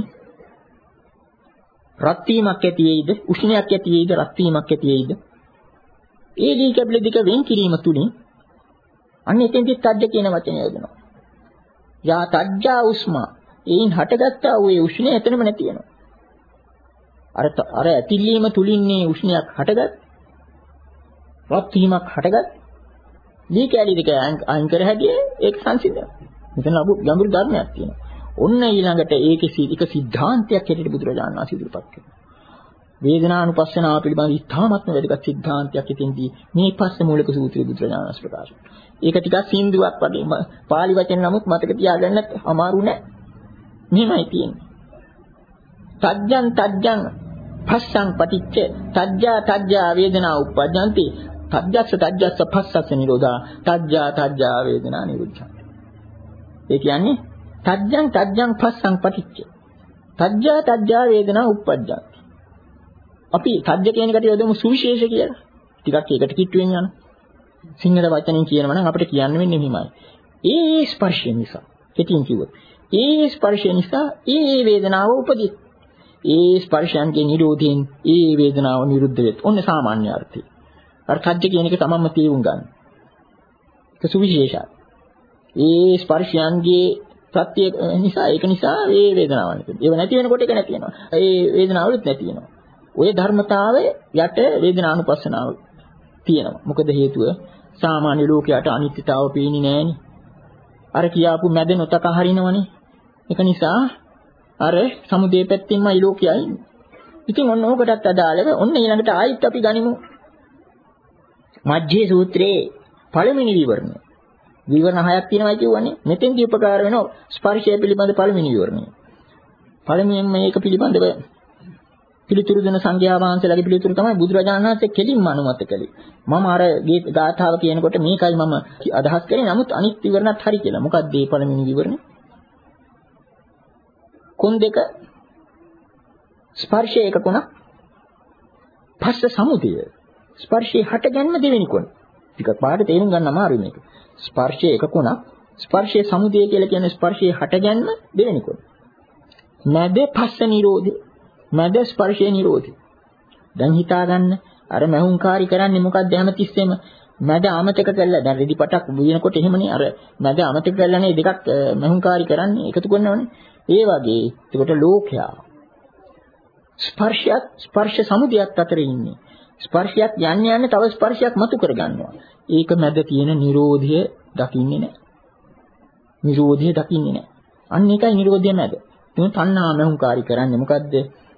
රත් වීමක් ඇති වෙයිද, උෂ්ණයක් ඇති වෙයිද, රත් වීමක් ඇති වෙයිද? ඒ දී කැබලි දෙක වෙන් කිරීම තුලින් අන්න එතෙන්දි තජ්ජ කියන වචනය යොදනවා. යා තජ්ජා උස්මා. ඒන් හටගත්තා වූ ඒ උෂ්ණය එතනම නැති වෙනවා. අර අර ඇතිලීම තුලින්නේ උෂ්ණයක් හටගත්, රත් වීමක් හටගත්. දී කැලි දෙක අයින් කර හැදී ඒක සංසිඳනවා. මෙතන ලබු ගැඹුරු ධර්මයක් තියෙනවා. ඔන්න ඊළඟට ඒකේ එක සිද්ධාන්තයක් හැටියට බුදුරජාණන් වහන්සේ ඉදිරිපත් කරනවා. වේදනානුපස්සනාව පිළිබඳ ඉතාමත්ම වැදගත් සිද්ධාන්තයක් ඉතින්දී මේ පස්ස මූලික සූත්‍රය බුදුරජාණන් වහන්සේ ප්‍රකාශ කරනවා. ඒක ටිකක් සින්දුවක් වගේ පාලි වචන නමුත් මතක තියාගන්න අමාරු නෑ. මෙහෙමයි තියෙන්නේ. තජ්ජං තජ්ජං පස්සං පටිච්ච තජ්ජා තජ්ජා වේදනා උප්පජ්ජಂತಿ තජ්ජස්ස තජ්ජස්ස පස්සස්ස නිරෝධා තජ්ජා තජ්ජා වේදනා නිරුද්ධා. ඒ කියන්නේ තජ්ජං තජ්ජං පස්සං පටිච්ච. තජ්ජා තජ්ජා වේදනා උප්පජ්ජා. අපි තජ්ජ කියන එකට යොදමු සුවිශේෂ කියලා. ටිකක් ඒකට කිට්ටුවෙන් යන. සිංහල වචනෙන් කියනවා නම් අපිට කියන්න වෙන්නේ මෙහිමයි. ඒ ස්පර්ශය නිසා. කෙටියෙන් කිව්වොත්. ඒ ස්පර්ශය නිසා ඒ වේදනාව උපදී. ඒ ස්පර්ශයන්ගේ නිරෝධයෙන් ඒ වේදනාව නිරුද්ධ වෙත්. ඔන්න සාමාන්‍ය අර්ථය. අර තජ්ජ කියන එක තමන්ම තේරුම් ගන්න. ඒක සුවිශේෂයි. ඒ ස්පර්ශයන්ගේ සත්‍ය නිසා ඒක නිසා ඒ වේදනාවක් නැති. ඒව නැති වෙනකොට ඒක නැති වෙනවා. ඒ වේදනාවලුත් නැති වෙනවා. ওই ධර්මතාවයේ යට වේදනානුපස්සනාව තියෙනවා. මොකද හේතුව සාමාන්‍ය ලෝකයට අනිත්‍යතාව පේන්නේ නැහෙනි. අර කියාපු මැද නොතක හරිනවනේ. ඒක නිසා අර සමුදේ පැත්තෙන්මයි ලෝකයයි. ඉතින් ඔන්න ඕකටත් අදාළව ඔන්න ඊළඟට ආයිත් අපි ගනිමු. මජ්ජේ සූත්‍රයේ පළවෙනි විවරණය. විවරණ හයක් තියෙනවා කියවනේ. මෙතෙන්දී උපකාර වෙනවා ස්පර්ශය පිළිබඳ පළවෙනි විවරණය. පළමුවෙන් මේක පිළිබඳව පිළිතුරු දෙන සංඝයා වහන්සේලාගේ පිළිතුරු තමයි බුදුරජාණන් වහන්සේ කෙලින්ම අනුමත කළේ. මම අර ගාථාව කියනකොට මේකයි මම අදහස් කරේ. නමුත් අනිත් විවරණත් හරි කියලා. මොකක්ද මේ පළවෙනි විවරණය? කොන් දෙක ස්පර්ශය එක කොනක්. පස්ස සමුදය. ස්පර්ශයේ හටගන්න දෙවෙනි කොන. ටිකක් පාඩ තේරුම් ගන්න අමාරුයි මේක. ස්පර්ශයේ එක කොනක්. ස්පර්ශයේ සමුදය කියලා කියන්නේ ස්පර්ශයේ හටගන්න දෙවෙනි කොන. මැද පස්ස නිරෝධය. මැද ස්පර්ශයේ නිරෝධය. දැන් හිතා ගන්න අර මහුංකාරි කරන්නේ මොකක්ද හැමතිස්සෙම මැද අමතක කරලා දැන් රෙදි පටක් බුයනකොට එහෙමනේ අර මැද අමතක කරලා නේ දෙකක් මහුංකාරි කරන්නේ එකතු කරනවනේ. ඒ වගේ ඒකට ලෝකයා ස්පර්ශයත් ස්පර්ශ සමුදයත් අතර ඉන්නේ. ස්පර්ශයක් යන්නේ යන්නේ තව ස්පර්ශයක් මතු කර ගන්නවා. ඒක මැද තියෙන නිරෝධය දකින්නේ නැහැ. නිරෝධය දකින්නේ නැහැ. අන්න ඒකයි නිරෝධය මැද. මේ තණ්හා මහුංකාරි කරන්නේ මොකද්ද?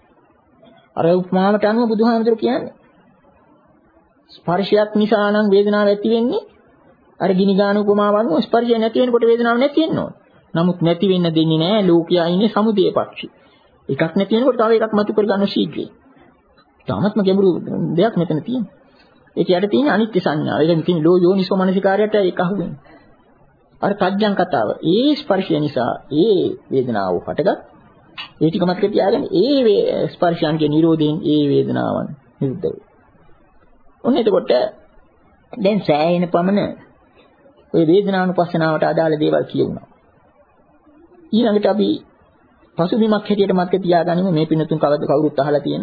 අර උපමාවට අනුව බුදුහාමුදුරු කියන්නේ ස්පර්ශයක් නිසා නම් වේදනාවක් ඇති වෙන්නේ අර ගිනි ගාන උපමාව අනුව ස්පර්ශය නැති වෙනකොට වේදනාවක් නැති වෙනවා. නමුත් නැති වෙන්න දෙන්නේ නැහැ ලෝකයා ඉන්නේ සමුදේ පක්ෂි. එකක් නැති වෙනකොට තව එකක් මතු කර ගන්න ශීඝ්‍රයෙන්. තාමත්ම ගැඹුරු දෙයක් මෙතන තියෙනවා. ඒක යට තියෙන අනිත්‍ය සංඥාව. ඒක තියෙන ලෝ යෝනිසෝ මනසිකාරයට ඒක අහුවෙන්නේ. අර තජ්ජං කතාව. ඒ ස්පර්ශය නිසා ඒ වේදනාව හටගත්. ඒ ටික මතක තියාගන්න. ඒ ස්පර්ශයන්ගේ නිරෝධයෙන් ඒ වේදනාවන් නිරුද්ධ වෙයි. ඔන්න එතකොට දැන් සෑහෙන පමණ ওই වේදනානුපස්සනාවට අදාළ දේවල් කියුණා. ඊළඟට අපි පසුබිමක් හැටියට මතක තියාගනිමු මේ පින්නතුන් කවද කවුරුත් අහලා තියෙන.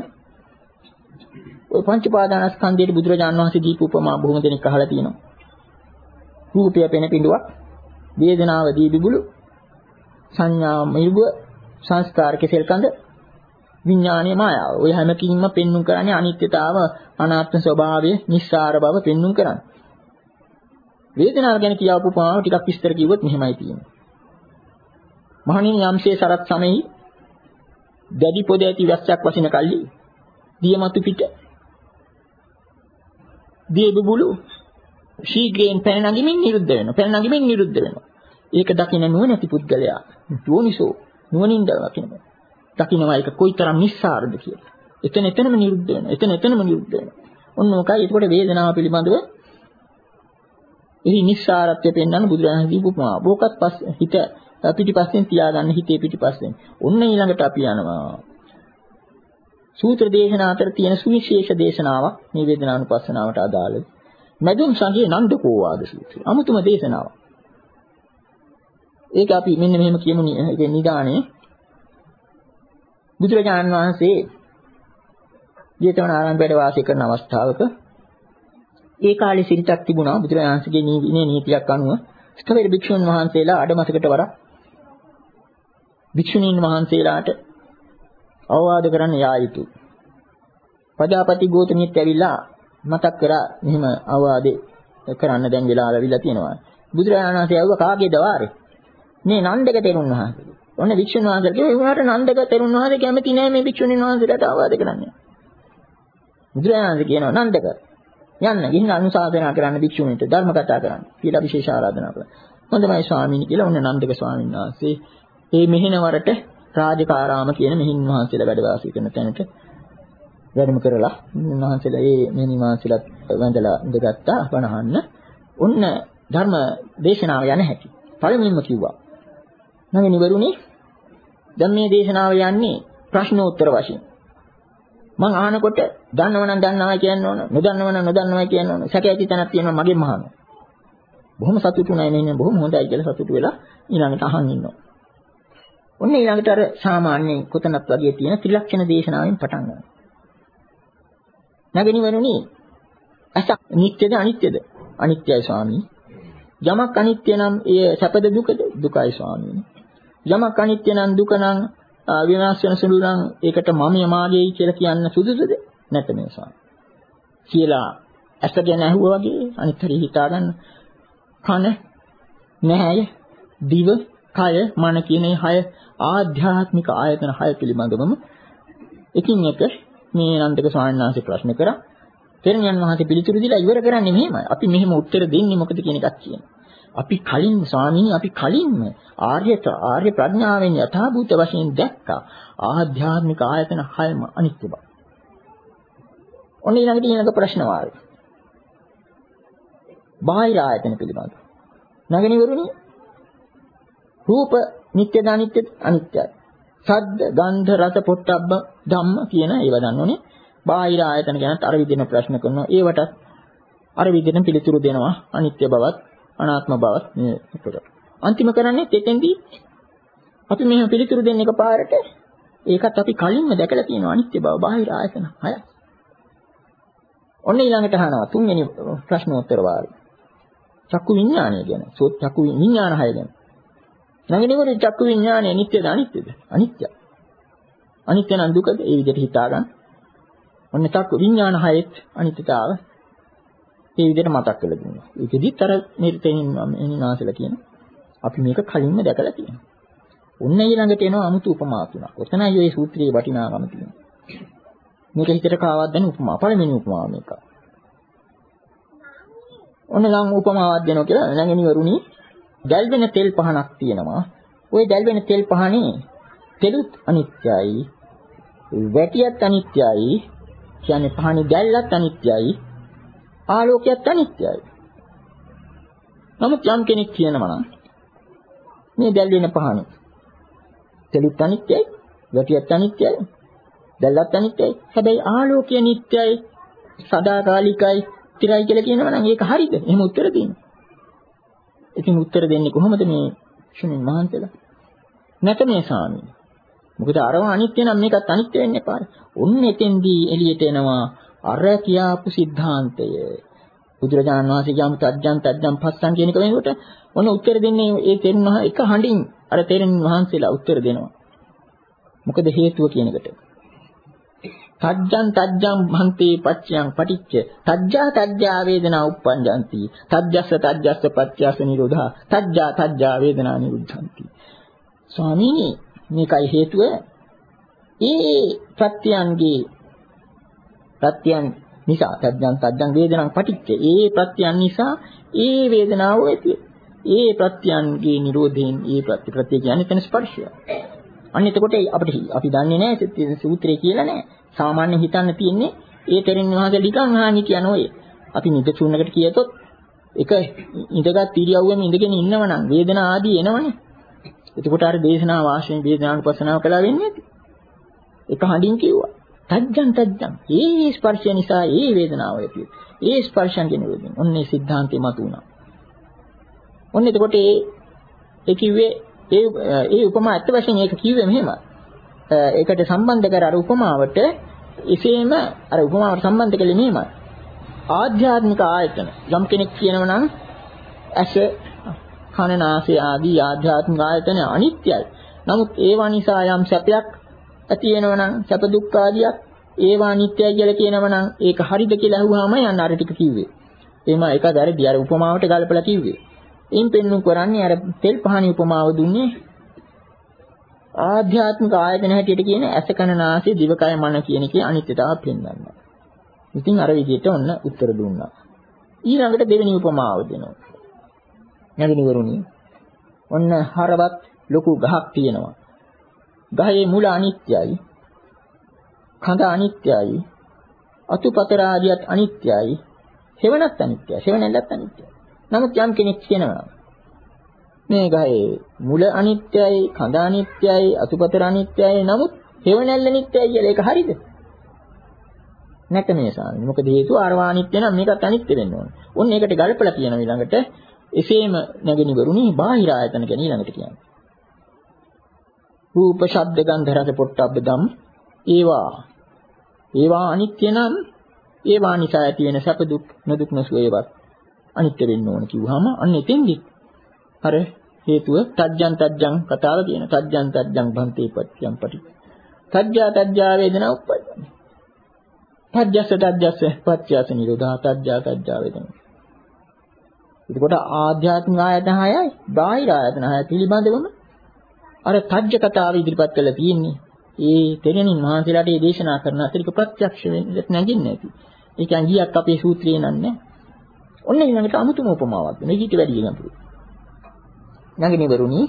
ওই පංච පාදානස්කන්ධයේ බුදුරජාණන් වහන්සේ දීපු උපමා බොහොම දෙනෙක් අහලා තියෙනවා. රූපය පෙන පිඬුවක්, වේදනාව දී බිබුළු, සංඥා මිරුව, සංස්කාර කෙසෙල් කඳ, විඥානීය මායාව. ඔය හැමකින්ම පෙන්눔 කරන්නේ අනිත්‍යතාව, අනාත්ම ස්වභාවය, නිස්සාර බව පෙන්눔 කරන්නේ. වේදනාව ගැන කියවපු උපමාව ටිකක් විස්තර කිව්වොත් මෙහෙමයි තියෙන්නේ. මහණෙනි යම්සේ සරත් සමෙහි දැඩි පොද ඇති වැස්සක් වසින කල්ලි දියමතු පිට දිය බබුලු ශීඝ්‍රයෙන් පැන නගිමින් නිරුද්ධ වෙනවා. පැන නගිමින් නිරුද්ධ වෙනවා. ඒක දකින නුවණැති පුද්ගලයා යෝනිසෝ නුවණින් දකිනවා. දකින්නවා ඒක කොයිතරම් නිස්සාරද කියලා. එතන එතනම නිරුද්ධ වෙනවා. එතන එතනම නිරුද්ධ වෙනවා. ඔන්න ඕකයි. ඒකට වේදනාව පිළිබඳව එහි නිස්සාරත්වය පෙන්වන්න බුදුරජාණන් දීපු උපමාව. ඕකත් පස්ස හිත පිටිපස්සෙන් තියාගන්න හිතේ පිටිපස්සෙන්. ඔන්න ඊළඟට අපි යනවා. සූත්‍ර දේශනා අතර තියෙන සුවිශේෂ දේශනාවක් මේ වේදනානුපස්සනාවට අදාළයි. මැදුම් සංගේ නන්දකෝ වාද සූත්‍රය. අමුතුම දේශනාවක්. ඒක අපි මෙන්න මෙහෙම කියමු ඒකේ නිදානේ. බුදුරජාණන් වහන්සේ ජේතවනාරාම වැඩ වාසය කරන අවස්ථාවක ඒ කාලේ සිරිතක් තිබුණා බුදුරජාණන්සේගේ නීතියක් අනුව ස්ථවිර භික්ෂුන් වහන්සේලා අඩමසකට වරක් භික්ෂුණීන් වහන්සේලාට අවවාද කරන්න යා යුතුයි. පජාපති ගෝතමියත් ඇවිල්ලා මතක් කරා මෙහිම අවවාදේ කරන්න දැන් වෙලා ආවිලා තියෙනවා. බුදුරජාණන් වහන්සේ ආව කාගේද වාරේ? මේ නන්දක තෙරුන් වහන්සේ. ඔන්න භික්ෂුන් වහන්සේ කිව්වා ඒ වුණාට නන්දක තෙරුන් වහන්සේ කැමති නෑ මේ භික්ෂුණීන් වහන්සේලාට අවවාද කරන්න. බුදුරජාණන් වහන්සේ කියනවා නන්දක යන්න ගිහින් අනුශාසනා කරන්න භික්ෂුණීන්ට ධර්ම කතා කරන්න කියලා විශේෂ ආරාධනා කළා. හොඳමයි ස්වාමීනි කියලා ඔන්න නන්දක ස්වාමීන් වහන්සේ මේ මෙහෙණවරට රාජකාරාම කියන මෙහින් වහන්සේලා වැඩ වාසය කරන තැනට වැඩම කරලා උන්වහන්සේලා මේ මෙහින් වහන්සේලාත් වැඳලා ඉඳගත්තා වණහන්න. ඔන්න ධර්ම දේශනාව යන හැටි. පළමුවෙන්ම කිව්වා. නැගෙන ඉවරුනේ දැන් මේ දේශනාව යන්නේ ප්‍රශ්නෝත්තර වශයෙන්. මම අහනකොට දන්නවනම් දන්නවා කියන්න ඕන, නොදන්නවනම් නොදන්නවා කියන්න ඕන. සැකයටි තැනක් තියෙනවා මගෙන් අහනවා. බොහොම සතුටුුණා මෙන්න බොහොම හොඳයි කියලා සතුටු වෙලා ඊළඟට අහන් ඉන්නවා. ඔන්න ඊළඟට අර සාමාන්‍ය කොතනත් වගේ තියෙන ත්‍රිලක්ෂණ දේශනාවෙන් පටන් ගන්නවා. නැගෙනවරුනි අසක් නිට්ටයද අනිත්‍යද? අනිත්‍යයි ස්වාමී. යමක් අනිත්‍ය නම් ඒ සැපද දුකද? දුකයි ස්වාමී. යමක් අනිත්‍ය නම් දුක නම් විනාශ වෙන සුළු නම් ඒකට මම යමාගේයි කියලා කියන්න සුදුසුද? නැත මේ ස්වාමී. කියලා ඇස ගැන ඇහුවා වගේ අනිත් හරිය හිතා ගන්න. කන, නැහැය, දිව, කය, මන කියන මේ හය ආධ්‍යාත්මික ආයතන හය පිළිබඳවම එකින් එක මේ නන්දක ස්වාමීන් වහන්සේ ප්‍රශ්න කරා. තෙරණියන් වහන්සේ පිළිතුරු දීලා ඉවර කරන්නේ මෙහෙමයි. අපි මෙහෙම උත්තර දෙන්නේ මොකද කියන එකක් කියනවා. අපි කලින් ස්වාමීනි අපි කලින්ම ආර්ය ආර්ය ප්‍රඥාවෙන් යථාභූත වශයෙන් දැක්කා ආධ්‍යාත්මික ආයතන හයම අනිත්‍ය බව. ඔන්න ඊළඟට ඊළඟ ප්‍රශ්න වාරය. බාහිර ආයතන පිළිබඳව. නගණිවරුනි රූප නිට්ටයද අනිත්‍යද? අනිත්‍යයි. ශබ්ද, ගන්ධ, රස, පොට්ටබ්බ ධම්ම කියන ඒවා දන්නෝනේ. බාහිර ආයතන ගැනත් අර විදිහට ප්‍රශ්න කරනවා. ඒවටත් අර විදිහට පිළිතුරු දෙනවා. අනිත්‍ය බවත්, අනාත්ම බවත් මේ එකට. අන්තිම කරන්නේ තෙතෙන්දී අපි මෙහෙම පිළිතුරු දෙන්න එකපාරට ඒකත් අපි කලින්ම දැකලා තියෙනවා අනිත්‍ය බව බාහිර ආයතන හය. ඔන්න ඊළඟට අහනවා තුන්වෙනි ප්‍රශ්නෝත්තර වාරය. චක්කු විඥානය ගැන. සෝත් චක්කු විඥාන හය ගැන. නැගෙනවල චක්කු විඥානය නිට්ටයද අනිත්‍යද? අනිත්‍යයි. අනිත්‍ය නම් දුකද? ඒ විදිහට හිතා ගන්න. ඔන්න චක්කු විඥාන හයෙත් අනිත්‍යතාව ඒ විදිහට මතක් කරලා දුන්නා. ඒකෙදිත් අර මෙතනින් එනිනාසලා කියන අපි මේක කලින්ම දැකලා තියෙනවා. ඔන්න ඊළඟට එනවා අමුතු උපමා තුනක්. ඔතනයි ඔය සූත්‍රයේ වටිනාකම තියෙන්නේ. මේක හිතට කාවක් දැන උපමා. පළවෙනි උපමාව මේක. ඔන්න නම් උපමාවක් දෙනවා කියලා නැගෙනවරුනි දැල් වෙන තෙල් පහනක් තියෙනවා. ওই දැල් වෙන තෙල් පහනේ තෙලුත් අනිත්‍යයි. වැටියත් අනිත්‍යයි. කියන්නේ පහනේ දැල්ලත් අනිත්‍යයි. ආලෝකයත් අනිත්‍යයි. නමුත් යම් කෙනෙක් කියනවා නම් මේ දැල් වෙන පහන තෙලුත් අනිත්‍යයි, වැටියත් අනිත්‍යයි, දැල්ලත් අනිත්‍යයි. හැබැයි ආලෝකය නිට්ටයයි, සදාකාලිකයි, ස්ථිරයි කියලා කියනවා නම් ඒක හරිද? එහෙම උත්තර දෙන්න. ඉතින් උත්තර දෙන්නේ කොහොමද මේ ශුන්‍ය මහන්තලා? නැත මේ ස්වාමීනි. මොකද අරව අනිත්‍ය නම් මේකත් අනිත්‍ය වෙන්න එපා. ඔන්න එතෙන්දී එළියට එනවා අර කියාපු સિદ્ધාන්තය. බුදුරජාණන් වහන්සේ කියමු තජ්ජන් තජ්ජන් පස්සන් කියන එක වෙනකොට ඔන්න උත්තර දෙන්නේ ඒ තෙරුණ එක හඬින් අර තෙරුණ වහන්සේලා උත්තර දෙනවා. මොකද හේතුව කියන එකට. තජ්ජන් තජ්ජන් භන්තේ පච්චයන් පටිච්ච තජ්ජා තජ්ජා වේදනා උප්පංජಂತಿ තජ්ජස්ස තජ්ජස්ස පච්චයස නිරෝධා තජ්ජා තජ්ජා වේදනා නිරුද්ධಂತಿ. ස්වාමීනි මේකයි හේතුව. ඒ ප්‍රත්‍යයන්ගේ ප්‍රත්‍යයන් නිසා තජ්ජන් තජ්ජන් වේදනං පටිච්ච ඒ ප්‍රත්‍යයන් නිසා ඒ වේදනාව ඇති. ඒ ප්‍රත්‍යයන්ගේ නිරෝධයෙන් ඒ ප්‍රත්‍ය ප්‍රත්‍ය කියන්නේ තන ස්පර්ශය. අන්න එතකොට අපිට අපි දන්නේ නැහැ සූත්‍රය කියලා නැහැ. සාමාන්‍ය හිතන්න තියෙන්නේ ඒ තෙරින් වහන්සේ ලිකන් අහන්නේ කියන ඔය. අපි නිදසුන්නකට කියතොත් එක ඉඳගත් ඉරියව්වෙම ඉඳගෙන ඉන්නවනම් වේදනා ආදී එනවනේ. එතකොට අර දේශනා වාශයෙන් වේදනානුපස්සනාව කළා වෙන්නේ නැති. එක හඬින් කිව්වා. තජ්ජන් තජ්ජන්. ඒ ස්පර්ශය නිසා ඒ වේදනාව ඇති. ඒ ස්පර්ශයන් කෙනෙකුගෙන්. ඔන්නේ સિદ્ધාන්තේ මත උනා. ඔන්න එතකොට ඒ ඒ කිව්වේ ඒ ඒ උපමා ඇත්ත වශයෙන් ඒක කිව්වේ මෙහෙම. ඒකට සම්බන්ධ කර අර උපමාවට එසේම අර උපමාවට සම්බන්ධ කළේ මෙහෙමයි. ආධ්‍යාත්මික ආයතන යම් කෙනෙක් කියනවා නම් ඇස කන නාසය ආදී ආධ්‍යාත්මික ආයතන අනිත්‍යයි. නමුත් ඒවා නිසා යම් සැපයක් ඇති වෙනවා නම් සැප දුක් ආදියක් ඒවා අනිත්‍යයි කියලා කියනවා නම් ඒක හරිද කියලා අහුවාම යන්න අර ටික කිව්වේ. එහෙම ඒක වැරදි අර උපමාවට ගලපලා කිව්වේ. ඉන් පෙන්නු කරන්නේ අර තෙල් පහණි උපමාව දුන්නේ ආධ්‍යාත්මික ආයතන හැටියට කියන ඇස කන නාසය දිවකය මන කියන එකේ අනිත්‍යතාව පෙන්වනවා. ඉතින් අර විදිහට ඔන්න උත්තර දුන්නා. ඊළඟට දෙවෙනි උපමාව දෙනවා. නැගිනවරුනි ඔන්න හරවත් ලොකු ගහක් තියෙනවා. ගහේ මුල අනිත්‍යයි. කඳ අනිත්‍යයි. අතුපතර ආදියත් අනිත්‍යයි. හේවණත් අනිත්‍යයි. හේවණෙල්ලත් අනිත්‍යයි. නමුත් යම් කෙනෙක් කියනවා මේ ගහේ මුල අනිත්‍යයි, කඳ අනිත්‍යයි, අතුපතර අනිත්‍යයි. නමුත් හේවණල්ල නිට්ටයයි කියලා ඒක හරිද? නැත මේ ස්වාමීනි. මොකද හේතුව අරවා අනිත්‍ය නම් මේකත් අනිත්‍ය වෙන්න ඕනේ. ඔන්න ඒකට ගලපලා කියනවා ඊළඟට එසේම නැගෙනවරුනි බාහිර ආයතන ගැන ඊළඟට කියන්නේ. රූප, ශබ්ද, ගන්ධ, රස, පොට්ටබ්බ ධම් ඒවා ඒවා අනිත්‍ය නම් ඒවා නිසා ඇති වෙන සැප දුක් නොදුක් නොසුව ඒවත් අනිත්‍ය වෙන්න ඕන කිව්වහම අන්න එතෙන්දි අර හේතුව තජ්ජං තජ්ජං කතාව කියන තජ්ජං තජ්ජං භන්තේ පත්‍යං පටි තජ්ජා තජ්ජා වේදනා උප්පජ්ජති තජ්ජස්ස තජ්ජස්ස පත්‍යස නිරෝධා තජ්ජා තජ්ජා වේදනා. එතකොට ආධ්‍යාත්මික ආයතන හයයි බාහිර ආයතන හය පිළිබඳවම අර තජ්ජ කතාව ඉදිරිපත් කරලා තියෙන්නේ. ඒ තෙරණින් මහන්සියලාට මේ දේශනා කරන අතරික ප්‍රත්‍යක්ෂ වෙන්නේ නැගින්නේ නැති. ඒ කියන්නේ ගියක් අපේ සූත්‍රයේ නන්නේ. ඔන්න ඊළඟට අමුතුම උපමාවක් දෙන. ඊට වැඩි ගැඹුරු. නැගිනිවරුනි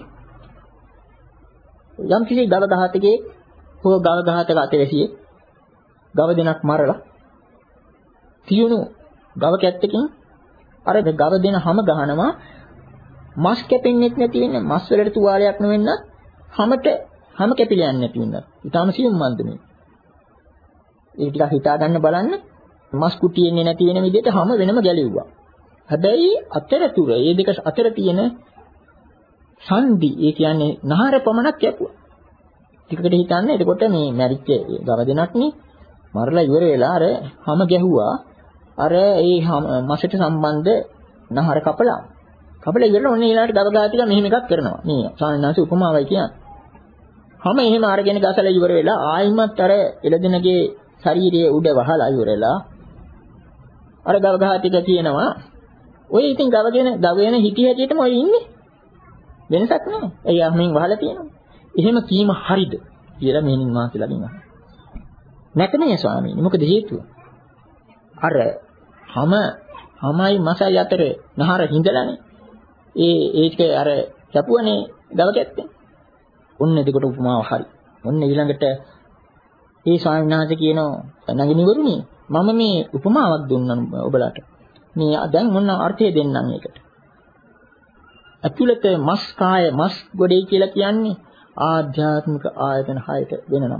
යම් කිසි ගව ඝාතකයේ හෝ ගව ඝාතක අතවැසියෙක් ගව දෙනක් මරලා තියුණු ගව කැත්තකින් අර ගව දෙන හැම ගහනවා මස් කැපෙන්නේ නැති වෙන මස් වලට තුවාලයක් නොවෙන්න හැමට හැම කැපිලා යන්නේ නැති වෙනවා. ඊටාම සියුම් මන්දනේ. ඒක ටිකක් හිතා ගන්න බලන්න මස් කුටි එන්නේ නැති වෙන විදිහට හැම වෙනම ගැලෙව්වා. හැබැයි අතරතුර මේ දෙක අතර තියෙන සංදි ඒ කියන්නේ නහර පමණක් කැපුවා. ටිකකට හිතන්න එතකොට මේ මැරිච්ච ගව දෙනක්නේ මරලා ඉවර වෙලා අර හැම ගැහුවා අර ඒ මසට සම්බන්ධ නහර කපලා. කපලා ඉවරලා ඔන්න ඊළාට ගව ගාතික මෙහෙම එකක් කරනවා. මේ සාමාන්‍යයෙන් උපමාවයි කියන්නේ. හැම එහෙම අරගෙන ගසලා ඉවර වෙලා ආයිමත් අර එළදෙනගේ ශරීරයේ උඩ වහලා ඉවර වෙලා අර ගව ගාතික කියනවා ඔය ඉතින් ගවගෙන ගවගෙන හිටි හැටියටම ඔය ඉන්නේ. වෙනසක් නැහැ. ඒ යම්ෙන් වහලා තියෙනවා. එහෙම කීම හරිද කියලා මෙහෙණින් මාසෙලාගෙන් අහනවා. නැකනේ ස්වාමීනි. මොකද හේතුව? අර හැම හැමයි මසයි අතර නහර හිඳලානේ. ඒ ඒක අර කැපුවනේ ගව කැත්තේ. ඔන්න දෙකට උපමාව හරි. ඔන්න ඊළඟට ඒ ස්වාමීන් වහන්සේ කියනවා නැගිනිවරුනි මම මේ උපමාවක් දුන්නා ඔබලාට. මේ දැන් මොන අර්ථය දෙන්නම් ඒකට. අතුලත මස් කාය මස් ගොඩේ කියලා කියන්නේ ආධ්‍යාත්මික ආයතන හයට වෙනනම.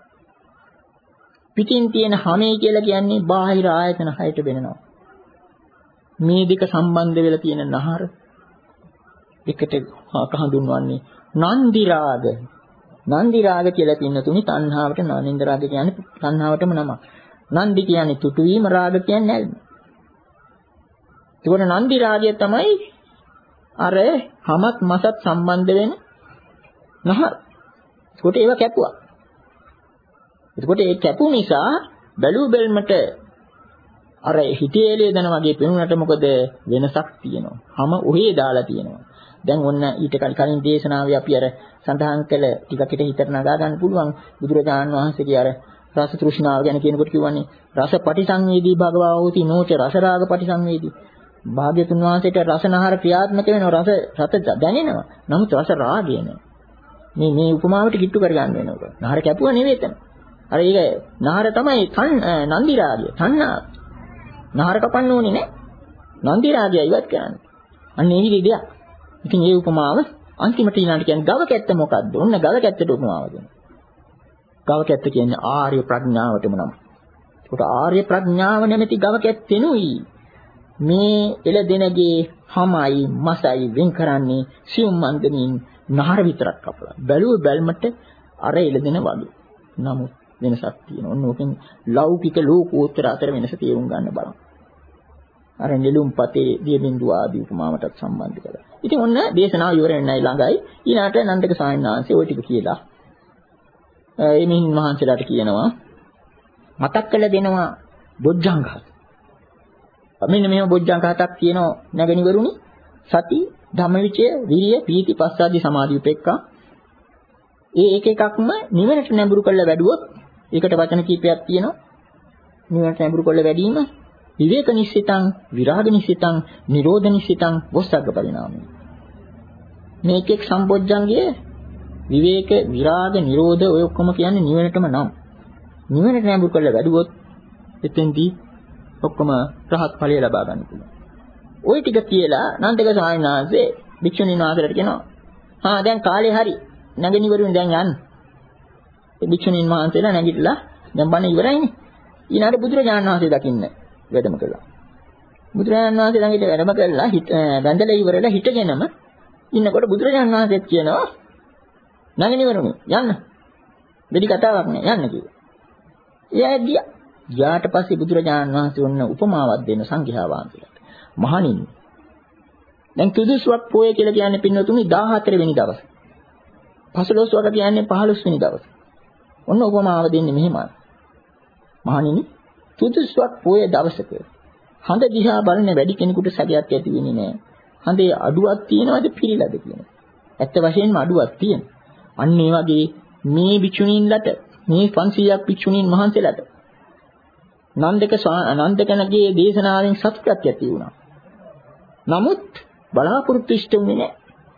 පිටින් තියෙන හැමේ කියලා කියන්නේ බාහිර ආයතන හයට වෙනනවා. මේ දෙක සම්බන්ධ වෙලා තියෙන නහර එකට හඳුන්වන්නේ නන්දි රාග. නන්දි රාග කියලා කියන තුනි තණ්හාවට නන්දි රාග කියන්නේ තණ්හාවටම නම. නන්දි කියන්නේ තුටු වීම රාග කියන්නේ නැල්ම. ඒකෝන නන්දි රාගය තමයි අර හැමත් මසත් සම්බන්ධ වෙන නහර. ඒකට ඒව කැපුවා. ඒකට ඒ කැපු නිසා බැලු බැල්මට අර හිතේලිය දන වගේ පෙනුනට මොකද වෙනසක් තියෙනවා. හැම ඔහේ දාලා තියෙනවා. දැන් ඔන්න ඊට කලින් දේශනාවේ අපි අර සඳහන් කළ ටිකකට හිතට නගා ගන්න පුළුවන් බුදුරජාණන් වහන්සේගේ අර රස තෘෂ්ණාව ගැන කියනකොට කියවනේ රස පටිසංවේදී භගවා හෝති නෝච රස රාග පටිසංවේදී. භාග්‍යතුන් වහන්සේට රසනහර ක්‍රියාත්මක වෙනවා රස රස දැනෙනවා. නමුත් රස රාගය නෑ. මේ මේ උපමාවට කිට්ටු කරගන්න වෙනවා. නහර කැපුවා නෙවෙයි එතන. අර ඒක නහර තමයි නන්දි රාගය. තණ්හා. නහර කපන්න ඕනේ නෑ. නන්දි රාගය ඉවත් කරන්න. අන්න ඒ විදිහට. ඉතින් මේ උපමාව අන්තිමට ඊළඟට කියන්නේ ගව කැත්ත මොකද්ද? ඔන්න ගව කැත්තට උපමාව දෙනවා. ගව කැත්ත කියන්නේ ආර්ය ප්‍රඥාවටම නම. ඒකට ආර්ය ප්‍රඥාව නැමැති ගව කැත්තෙනුයි මේ එළදෙනගේ හැමයි මසයි වෙන් කරන්නේ සියුම් මන්දමින් නහර විතරක් කපලා. බැලුව බැල්මට අර එළදෙන වගේ. නමුත් වෙනසක් තියෙනවා. ඔන්න ඕකෙන් ලෞකික ලෝකෝත්තර අතර වෙනස තේරුම් ගන්න බලන්න. අර නෙළුම් පතේ දියබින්දු ආදී උපමාවටත් සම්බන්ධ කරලා. ඉතින් ඔන්න දේශනාව ඉවර වෙන්නයි ළඟයි. ඊළාට නන්දක ස්වාමීන් වහන්සේ ওই ටික කියලා ඒ මිහින් මහන්සියලාට කියනවා මතක් කරලා දෙනවා බොජ්ජංග. මෙන්න මෙහෙම බොජ්ජංග හතක් තියෙනවා නැගණිවරුනි. සති, ධම්මවිචය, විරිය, පීති, පස්සාදී, සමාධි, උපේක්ඛා. ඒ එක එකක්ම නිවනට නැඹුරු කරලා වැඩුවොත් ඒකට වචන කීපයක් තියෙනවා. නිවනට නැඹුරු කරලා වැඩිම විවේක නිශ්චිතං, විරාග නිශ්චිතං, නිරෝධ නිශ්චිතං, වොස්සග්ග පරිණාමය. මේක එක් සම්බොජ්ජංගයේ විවේක, විරාග, නිරෝධ ඔය ඔක්කොම කියන්නේ නිවනටම නම්. නිවනට නැඹුරු කරලා වැඩුවොත් එතෙන්දී ඔක්කොම රහත් ඵලය ලබා ගන්න පුළුවන්. ওই ටික කියලා නන්දක ස්වාමීන් වහන්සේ භික්ෂුණීන් වහන්සේලාට කියනවා ආ දැන් කාලේ හරි නැගිනිවරුනේ දැන් යන්න. ඒ භික්ෂුණීන් වහන්සේලා නැගිටලා දැන් බණ ඉවරයිනේ. ඊළඟට බුදුරජාණන් වහන්සේ දකින්න වැඩම කළා. බුදුරජාණන් වහන්සේ ළඟට වැඩම කළා වැඳලා ඉවරලා හිටගෙනම ඉන්නකොට බුදුරජාණන් වහන්සේත් කියනවා නැගිනිවරුනේ යන්න. වෙඩි කතාවක් නෑ යන්න කිව්වා. එයා ගියා. ගියාට පස්සේ බුදුරජාණන් වහන්සේ ඔන්න උපමාවක් දෙන්න සංඝයා වහන්සේලාට. මහණෙනි දැන් තුදුස්වක් පොය කියලා කියන්නේ පින්නතුනි දාහතර වෙනි දවස. පසළොස්වක කියන්නේ පහළොස් වෙනි දවස. ඔන්න උපමාව දෙන්නේ මෙහෙමයි. මහණෙනි තුදුස්වක් පොය දවසක හඳ දිහා බලන වැඩි කෙනෙකුට සැකයක් ඇති වෙන්නේ නැහැ. හඳේ අඩුවක් තියෙනවද පිළිලද කියන. ඇත්ත වශයෙන්ම අඩුවක් තියෙනවා. අන්න ඒ වගේ මේ භික්ෂුණීන්ලට මේ පන්සීයක් භික්ෂුණීන් වහන්සේලාට නන්දක නන්දකනගේ දේශනාවෙන් සතුටක් ඇති වුණා. නමුත් බලාපොරොත්තු ඉෂ්ට වුණේ නැහැ.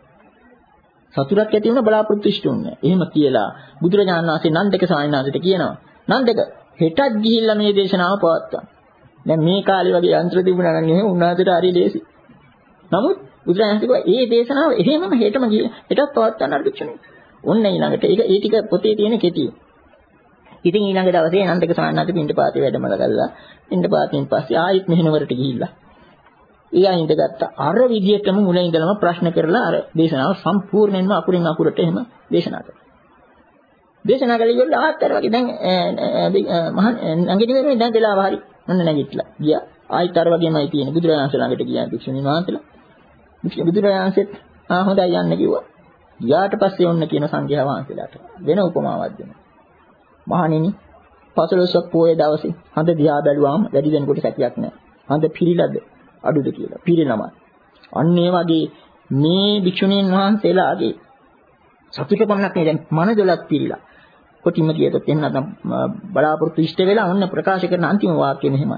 සතුටක් ඇති වුණා බලාපොරොත්තු ඉෂ්ට වුණේ නැහැ. එහෙම කියලා බුදුරජාණන් වහන්සේ නන්දක ස්වාමීන් වහන්සේට කියනවා. නන්දක හෙටත් ගිහිල්ලා මේ දේශනාව පවත්වා. දැන් මේ කාලේ වගේ යන්ත්‍ර තිබුණා නම් එහෙම උන්වහන්සේට හරි ලේසි. නමුත් බුදුරජාණන් වහන්සේ කිව්වා මේ දේශනාව එහෙමම හෙටම ගිහින් හෙටත් පවත්වන්න අර භික්ෂුණී. ඔන්න ඊළඟට ඒක ඒ ටික පොතේ තියෙන කෙටි. ඉතින් ඊළඟ දවසේ නන්දක ස්වාමීන් වහන්සේ පින්ඩපාතේ වැඩමලා ගල්ලා පින්ඩපාතෙන් පස්සේ ආයෙත් මෙහෙණවරට ගිහිල්ලා එයා ඉඳගත්ත අර විදියටම මුල ඉඳලම ප්‍රශ්න කරලා අර දේශනාව සම්පූර්ණයෙන්ම අකුරින් අකුරට එහෙම දේශනා කළා. දේශනා කළේ ඉවරලා ආත්තර වගේ දැන් මහන් නැගිටින්නේ දැන් වෙලාව හරි. මොන්න නැගිටලා ගියා. ආයෙත් අර වගේමයි තියෙන්නේ. බුදුරජාණන් ළඟට ගියා භික්ෂුණී වහන්සේලා. බුදුරජාණන්සෙත් ආ හොඳයි යන්න කිව්වා. ගියාට පස්සේ ඔන්න කියන සංඝයා වහන්සේලාට වෙන උපමාවක් දෙනවා. මහණෙනි පසළොස්වක පොයේ දවසේ හඳ දිහා බැලුවාම වැඩි වෙනකොට සැකයක් නැහැ. හඳ පිරිලද අඩුද කියලා. පිරිනමයි. අන්න ඒ වගේ මේ භික්ෂුණීන් වහන්සේලාගේ සතුට පමණක් නේ දැන් මනදලක් පිරිලා. කොටිම කියතොත් එන්න බලාපොරොත්තු ඉෂ්ට වෙලා ඔන්න ප්‍රකාශ කරන අන්තිම වාක්‍යය මෙහෙමයි.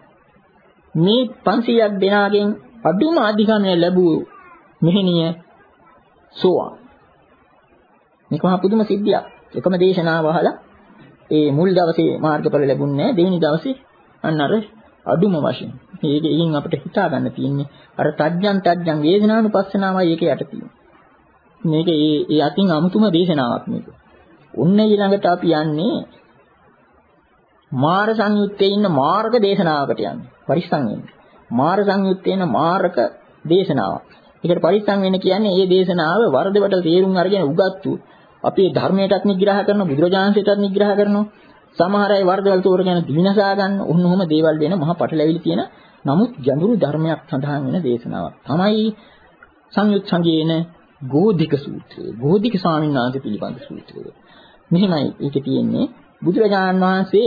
මේ පන්සීයක් දෙනාගෙන් අඩුම අධිගමනය ලැබූ මෙහෙණිය සෝවාන්. මේක මහා පුදුම සිද්ධියක්. එකම දේශනාව අහලා ඒ මුල් දවසේ මාර්ගඵල ලැබුණේ නැහැ. දෙවෙනි දවසේ අන්න අර අඩුම වශයෙන්. මේක ඉතින් අපිට හිතා ගන්න තියෙන්නේ අර තජ්ජං තජ්ජං වේදනානුපස්සනාවයි ඒකේ යට තියෙන්නේ. මේක ඒ ඒ අතින් අමුතුම දේශනාවක් මේක. ඔන්න ඊළඟට අපි යන්නේ මාර සංයුත්තේ ඉන්න මාර්ග දේශනාවකට යන්නේ. පරිස්සම් වෙන්න. මාර සංයුත්තේ ඉන්න මාර්ග දේශනාවක්. ඒකට පරිස්සම් වෙන්න කියන්නේ මේ දේශනාව වරදවට තේරුම් අරගෙන උගත්තු අපේ ධර්මයටත් නිග්‍රහ කරනවා බුදුරජාණන්සේටත් නිග්‍රහ කරනවා සමහර අය වරදවල් තෝරගෙන දිනසා ගන්න ඔන්න ඔහම දේවල් වෙන මහා පටලැවිලි තියෙන නමුත් ගැඹුරු ධර්මයක් සඳහන් වෙන දේශනාවක් තමයි සංයුත් සංගේන ගෝධික සූත්‍රය. ගෝධික ස්වාමීන් වහන්සේ පිළිබඳ සූත්‍රය. මෙහිමයි ඒකේ තියෙන්නේ බුදුරජාණන් වහන්සේ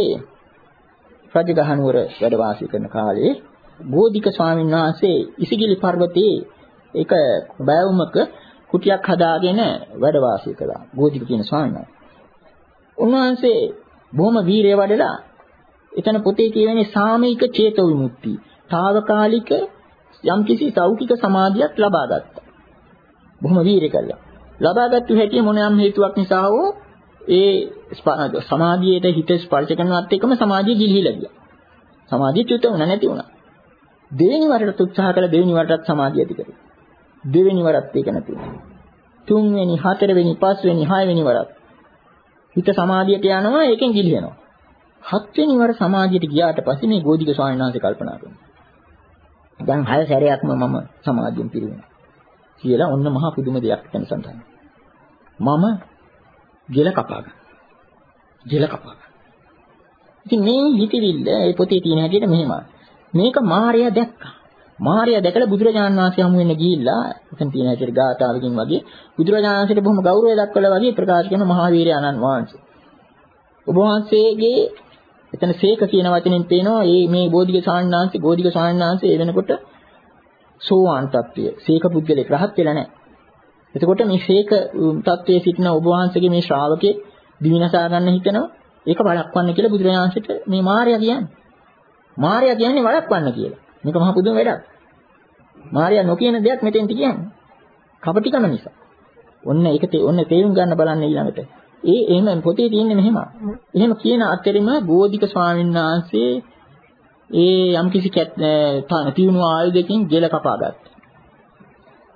රජගහනුවර වැඩ වාසය කරන කාලේ ගෝධික ස්වාමීන් වහන්සේ ඉසිගිලි පර්වතයේ එක බෑවුමක කුටියක් හදාගෙන වැඩ වාසය කළා. ගෝධික කියන ස්වාමීන් වහන්සේ. උන්වහන්සේ බොහොම වීරිය වඩලා එතන පොතේ කියවෙන්නේ සාමීක චේතෝ විමුක්ති. తాවකාලික යම්කිසි සෞඛික සමාධියක් ලබා ගත්තා. බොහොම වීරිය කළා. ලබාගත්තු හැටි මොනනම් හේතුවක් නිසා හෝ ඒ සමාධියට හිත ස්පර්ශ කරනවත් එක්කම සමාධිය ගිලිහිලා ගියා. සමාධිය චුත වුණා නැති වුණා. දෙවෙනි වරට උත්සාහ කළ දෙවෙනි වරටත් සමාධිය ඇති කරේ. දෙවෙනි වරත් ඒක නැති වුණා. තුන්වෙනි, හතරවෙනි, පස්වෙනි, හයවෙනි වරත් හිත සමාධියට යනවා ඒකෙන් ගිලිහෙනවා. හත්වෙනි වර සමාධියට ගියාට පස්සේ මේ ගෝධික ස්වාමීන් වහන්සේ කල්පනා කරනවා. දැන් හය සැරයක්ම මම සමාධියෙන් පිරුණා. කියලා ඔන්න මහා පුදුම දෙයක් වෙන සඳහන්. මම ජල කපා ගන්න. ජල කපා ගන්න. ඉතින් මේ හිතවිල්ල ඒ පොතේ තියෙන හැටියට මෙහෙමයි. මේක මාර්යා දැක්කා. මාර්යා දැකලා බුදුරජාණන් වහන්සේ හමු වෙන්න ගිහිල්ලා එතන තියෙන හැටියට ගාථාවකින් වගේ බුදුරජාණන් වහන්සේට බොහොම ගෞරවය දක්වලා වගේ ප්‍රකාශ කරන මහා වීරය ආනන්ද වහන්සේ. ඔබ වහන්සේගේ එතන සේක කියන වචනෙන් පේනවා මේ මේ බෝධික ස්වාමීන් වහන්සේ බෝධික ස්වාමීන් වහන්සේ ඒ වෙනකොට සෝවාන් තත්ත්වය. සීක පුද්ගලෙක් රහත් වෙලා නැහැ. එතකොට මේ සීක තත්ත්වයේ සිටින ඔබ වහන්සේගේ මේ ශ්‍රාවකේ දිවිනසා ගන්න හිතනවා. ඒක වළක්වන්න කියලා බුදුරජාණන්සේට මේ මාර්යා කියන්නේ. මාර්යා කියන්නේ වළක්වන්න කියලා. මේක මහ පුදුම වැඩක්. මාර්යා නොකියන දෙයක් මෙතෙන්ට කියන්නේ. කපටිකම නිසා. ඔන්න ඒක ඔන්න තේරුම් ගන්න බලන්න ඊළඟට. ඒ එහෙම පොතේ තියෙන්නේ මෙහෙම. එහෙම කියන අතරෙම බෝධික ස්වාමීන් වහන්සේ ඒ යම්කිසි තියුණු ආයුධකින් ජල කපා ගත්තා.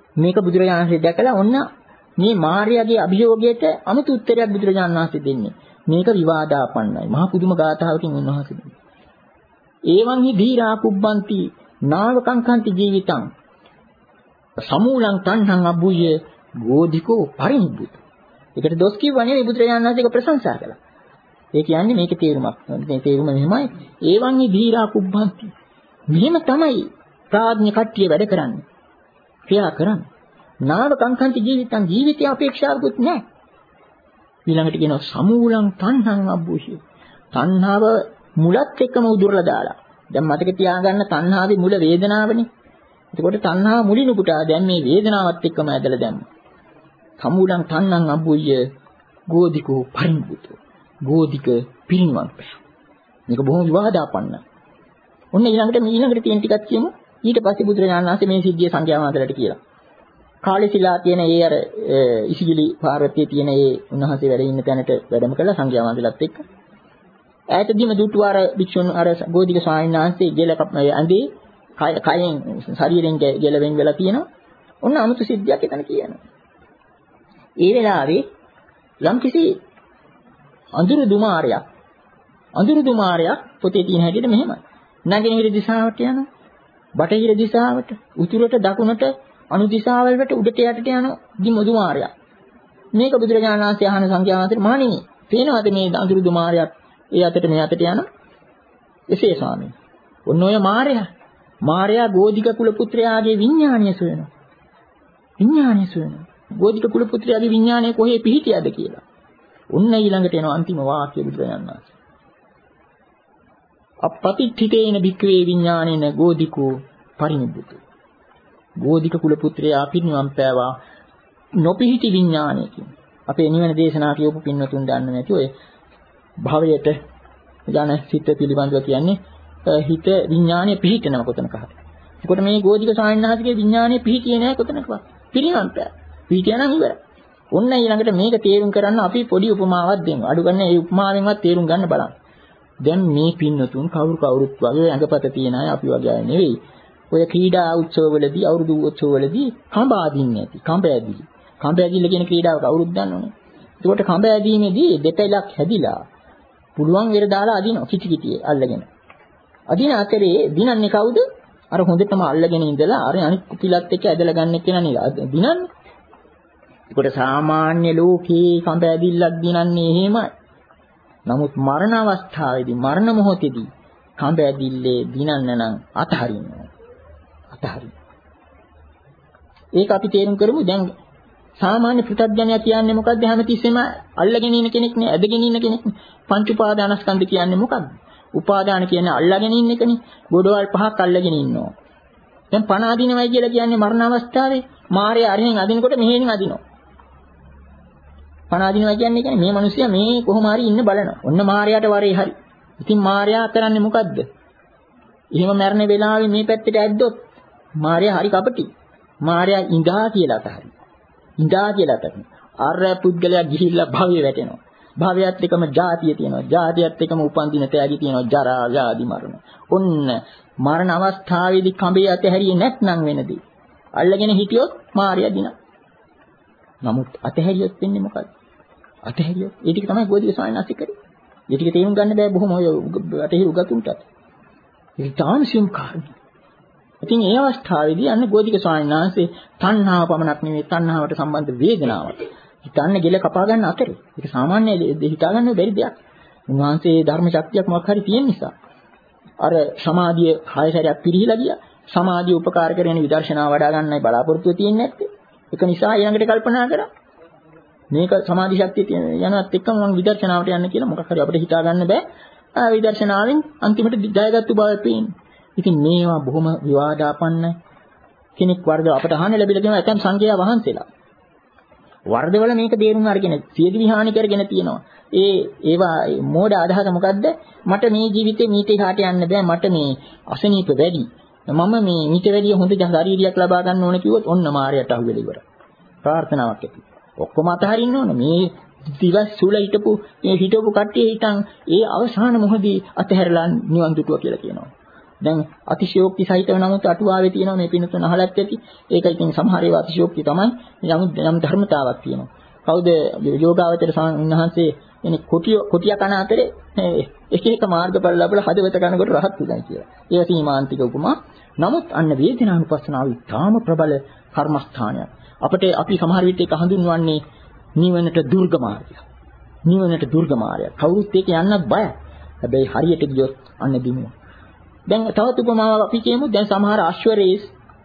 මේක බුදුරජාණන් වහන්සේ දැකලා ඔන්න මේ මාර්යාගේ අභියෝගයට අමුතු උත්තරයක් බුදුරජාණන් වහන්සේ දෙන්නේ. මේක විවාදාපන්නයි. මහා පුදුම ගාථාවකින් උන්වහන්සේ දෙන්නේ. එවං හි ධීරා කුබ්බන්ති නාවකංකන්ති ජීවිතං සමූලං තණ්හං අබ්බුය ගෝධිකෝ පරිනිබ්බුත. ඒකට දොස් කිව්වා නෙවෙයි බුදුරජාණන් වහන්සේක ප්‍රශංසා කළා. ඒ කියන්නේ මේකේ තේරුමක්. මේ තේරුම මෙහෙමයි. එවං හි ධීරා කුබ්බන්ති. මෙහෙම තමයි ප්‍රඥා කට්ටිය වැඩ කරන්නේ. ක්‍රියා කරන්නේ. නාවකංකන්ති ජීවිතං ජීවිතය අපේක්ෂාවකුත් නැහැ. ඊළඟට කියනවා සමූලං තණ්හං අබ්බුය. තණ්හාව මුලත් එක්කම උදුරලා දාලා. දැන් මතක තියාගන්න තණ්හාවේ මුල වේදනාවනේ. එතකොට තණ්හාව මුලින් උපුටා දැන් මේ වේදනාවත් එක්කම ඇදලා දැම්මා. සමූලං තණ්හං අබ්බුය ගෝධිකෝ පරිනිබ්බුතෝ. ගෝධික පිරිනිවන් පෑ. මේක බොහොම විවාදාපන්න. ඔන්න ඊළඟට මේ ඊළඟට තියෙන ටිකක් කියමු. ඊට පස්සේ බුදුරජාණන් වහන්සේ මේ සිද්ධිය සංඝයා වහන්සේලාට කියලා. කාලේශිලා තියෙන ඒ අර ඉසිගිලි පාර්වතියේ තියෙන ඒ උන්වහන්සේ වැඩ ඉන්න තැනට වැඩම කළා සංඝයා වහන්සේලාත් එක්ක. ඈතදීම දුටුවාර භික්ෂුන් අර ගෝධික ස්වාමීන් වහන්සේ ගෙල ඇඳේ කයෙන් ශරීරයෙන් ගෙලවෙන් වෙලා තියෙනවා. ඔන්න අමුතු සිද්ධියක් එතන කියනවා. ඒ වෙලාවේ යම්කිසි අඳුරු දුමාරයක් අඳුරු දුමාරයක් පොතේ තියෙන හැටියට මෙහෙමයි. නැගෙනහිර දිශාවට යනවා. බටහිර දිශාවට, උතුරට, දකුණට, අනු දිශාවල් වලට උඩට යටට යන දිම දුමාරයක්. මේක බුදුරජාණන් වහන්සේ අහන සංඝයා වහන්සේට මහණෙනි, පේනවද මේ අඳුරු දුමාරයක් ඒ අතට මේ අතට යන? එසේ ස්වාමීන්. ඔන්න ඔය මාර්යා. මාර්යා ගෝධික කුල පුත්‍රයාගේ විඥානීය සොයනවා. විඥානීය සොයනවා. ගෝධික කුල පුත්‍රයාගේ විඥානය කොහේ පිහිටියද කියලා. ඔන්න ඊළඟට එන අන්තිම වාක්‍ය බුදුරජාණන් වහන්සේ. අපපතිඨිතේන භික්ඛවේ විඥානේන ගෝධිකෝ පරිනිබ්බුතු. ගෝධික කුල පුත්‍රයා පිරිනිවන් පෑවා නොපිහිටි විඥානයකින්. අපේ නිවන දේශනා කියවපු පින්වතුන් දන්නේ නැති ඔය භවයට යන සිත පිළිබඳව කියන්නේ හිත විඥානය පිහිටනවා කොතනක හරි. ඒකට මේ ගෝධික ස්වාමීන් වහන්සේගේ විඥානය පිහිටියේ නැහැ කොතනකවත්. පිරිනිවන් පෑ. පිහිටියා නම් ඉවරයි. ඔන්න ඊළඟට මේක තේරුම් කරන්න අපි පොඩි උපමාවක් දෙමු. අඩු ගන්න මේ උපමාවෙන්වත් තේරුම් ගන්න බලන්න. දැන් මේ පින්නතුන් කවුරු කවුරුත් වගේ ඇඟපත තියන අය අපි වගේ අය නෙවෙයි. ඔය ක්‍රීඩා උත්සවවලදී අවුරුදු උත්සවවලදී කඹ අදින්නේ නැති. කඹ ඇදිලි. කඹ ඇදිල්ල කියන ක්‍රීඩාව කවුරුත් දන්නවනේ. ඒකට කඹ ඇදීමේදී දෙපැලක් හැදිලා පුළුවන් වෙර දාලා අදිනවා කිටි කිටියේ අල්ලගෙන. අදින අතරේ දිනන්නේ කවුද? අර හොඳටම අල්ලගෙන ඉඳලා අර අනිත් කුපිලත් එක්ක ඇදලා ගන්න කෙනා නේද දිනන්නේ. ඒකට සාමාන්‍ය ලෝකේ කඹ ඇදිල්ලක් දිනන්නේ එහෙමයි. නමුත් මරණ අවස්ථාවේදී මරණ මොහොතේදී කඹ ඇදිල්ලේ දිනන්න නම් අතහරින්න. අතහරින්න. ඒක අපි තේරුම් කරමු. දැන් සාමාන්‍ය පුතග්ජනයා කියන්නේ මොකද්ද? හැමතිස්සෙම අල්ලගෙන ඉන්න කෙනෙක් නේ, ඇදගෙන ඉන්න කෙනෙක් නේ. පංච උපාදානස්කන්ධ කියන්නේ මොකද්ද? උපාදාන කියන්නේ අල්ලගෙන ඉන්න එකනේ. ගොඩවල් පහක් අල්ලගෙන ඉන්නවා. දැන් පණ අදිනවයි කියලා කියන්නේ මරණ අවස්ථාවේ මාරය අරින් අදිනකොට මෙහෙන් අදිනවා. පණ අදිනවා කියන්නේ කියන්නේ මේ මිනිස්සයා මේ කොහොම හරි ඉන්න බලනවා. ඔන්න මාරයාට වරේ හරි. ඉතින් මාරයා කරන්නේ මොකද්ද? එහෙම මරණ වෙලාවේ මේ පැත්තට ඇද්දොත් මාරයා හරි කපටි. මාරයා ඉඳා කියලා අතහරින. ඉඳා කියලා අතහරින. අර පුද්ගලයා ගිහිල්ලා භවයේ වැටෙනවා. භවයත් එකම ජාතිය තියෙනවා. ජාතියත් එකම උපන් දින තෑගි තියෙනවා. ජරා ව්‍යාධි මරණ. ඔන්න මරණ අවස්ථාවේදී කඹේ අතහැරියේ නැත්නම් වෙනදී. අල්ලගෙන හිටියොත් මාරයා දින. නමුත් අතහැරියොත් වෙන්නේ මොකද්ද? අතහැරියොත් ඒ ටික තමයි ගෝධික ස්වාමීන් වහන්සේ කරේ. ඒ ටික තේරුම් ගන්න බෑ බොහොම ඔය අතහැරි උගතුන්ට. ඒක තාමසියම් කාරණා. ඉතින් ඒ අවස්ථාවේදී අන්න ගෝධික ස්වාමීන් වහන්සේ තණ්හාව පමණක් නෙවෙයි තණ්හාවට සම්බන්ධ වේදනාවක්. හිතන්න ගෙල කපා ගන්න අතරේ. ඒක සාමාන්‍ය හිතා ගන්න බැරි දෙයක්. උන්වහන්සේ ධර්ම ශක්තියක් මොකක් හරි තියෙන නිසා. අර සමාධිය හය සැරයක් පිරිහිලා ගියා. සමාධිය උපකාර කරගෙන විදර්ශනා වඩා ගන්නයි බලාපොරොත්තු වෙන්නේ නැත්තේ. ඒක නිසා ඊළඟට කල්පනා කරා මේක සමාධි ශක්තිය යනවත් එක්කම මම විදර්ශනාවට යන්න කියලා මොකක් හරි අපිට හිතා ගන්න බෑ. ආ විදර්ශනාවෙන් අන්තිමට ජයගත්තු බව පේන්නේ. ඉතින් මේවා බොහොම විවාදාපන්න කෙනෙක් වර්ධ අපට අහන්න ලැබිලා තියෙනවා ඇතම් සංඝයා වහන්සේලා. වර්ධවල මේක දේරුම් අරගෙන සියදි විහානි කරගෙන තියෙනවා. ඒ ඒවා මෝඩ අදහස මොකද්ද? මට මේ ජීවිතේ මීට එහාට යන්න බෑ. මට මේ අසනීප වැඩි. මම මේ මීට වැඩිය හොඳ ශරීරයක් ලබා ගන්න ඕන කිව්වොත් ඔන්න මායයට අහු වෙලා ඉවරයි. ප්‍රාර්ථනාවක් ඇති. ඔක්කොම අතහරින්න ඕන. මේ දිවස් සුල හිටපු මේ හිටපු කට්ටිය හිටන් ඒ අවසාන මොහොතේ අතහැරලා නිවන් දුටුවා කියලා කියනවා. දැන් අතිශයෝක්ති සහිතව නමුත් අටුවාවේ තියෙනවා මේ පින්තුන් අහලත් ඇති. ඒක ඉතින් සමහර ඒවා අතිශයෝක්ති තමයි. යම් යම් ධර්මතාවක් තියෙනවා. කවුද යෝගාවචර සාමණේරහන්සේ එනේ කොටිය කොටිය කන අතරේ එක එක මාර්ගඵල ලැබලා හදවත කනකොට රහත් වෙනවා කියලා. ඒක සීමාන්තික උපමා. නමුත් අන්න වේදනානුපස්සනාව ඉතාම ප්‍රබල කර්මස්ථානයක්. අපිට අපි සමහර විට ඒක හඳුන්වන්නේ නිවනට දුර්ග මාර්ගය. නිවනට දුර්ග මාර්ගය. කවුරුත් ඒක යන්නත් බයයි. හැබැයි හරියට ගියොත් අන්න දිනුවා. දැන් තවත් උපමාවක් අපි කියමු. දැන් සමහර අශ්වරේස්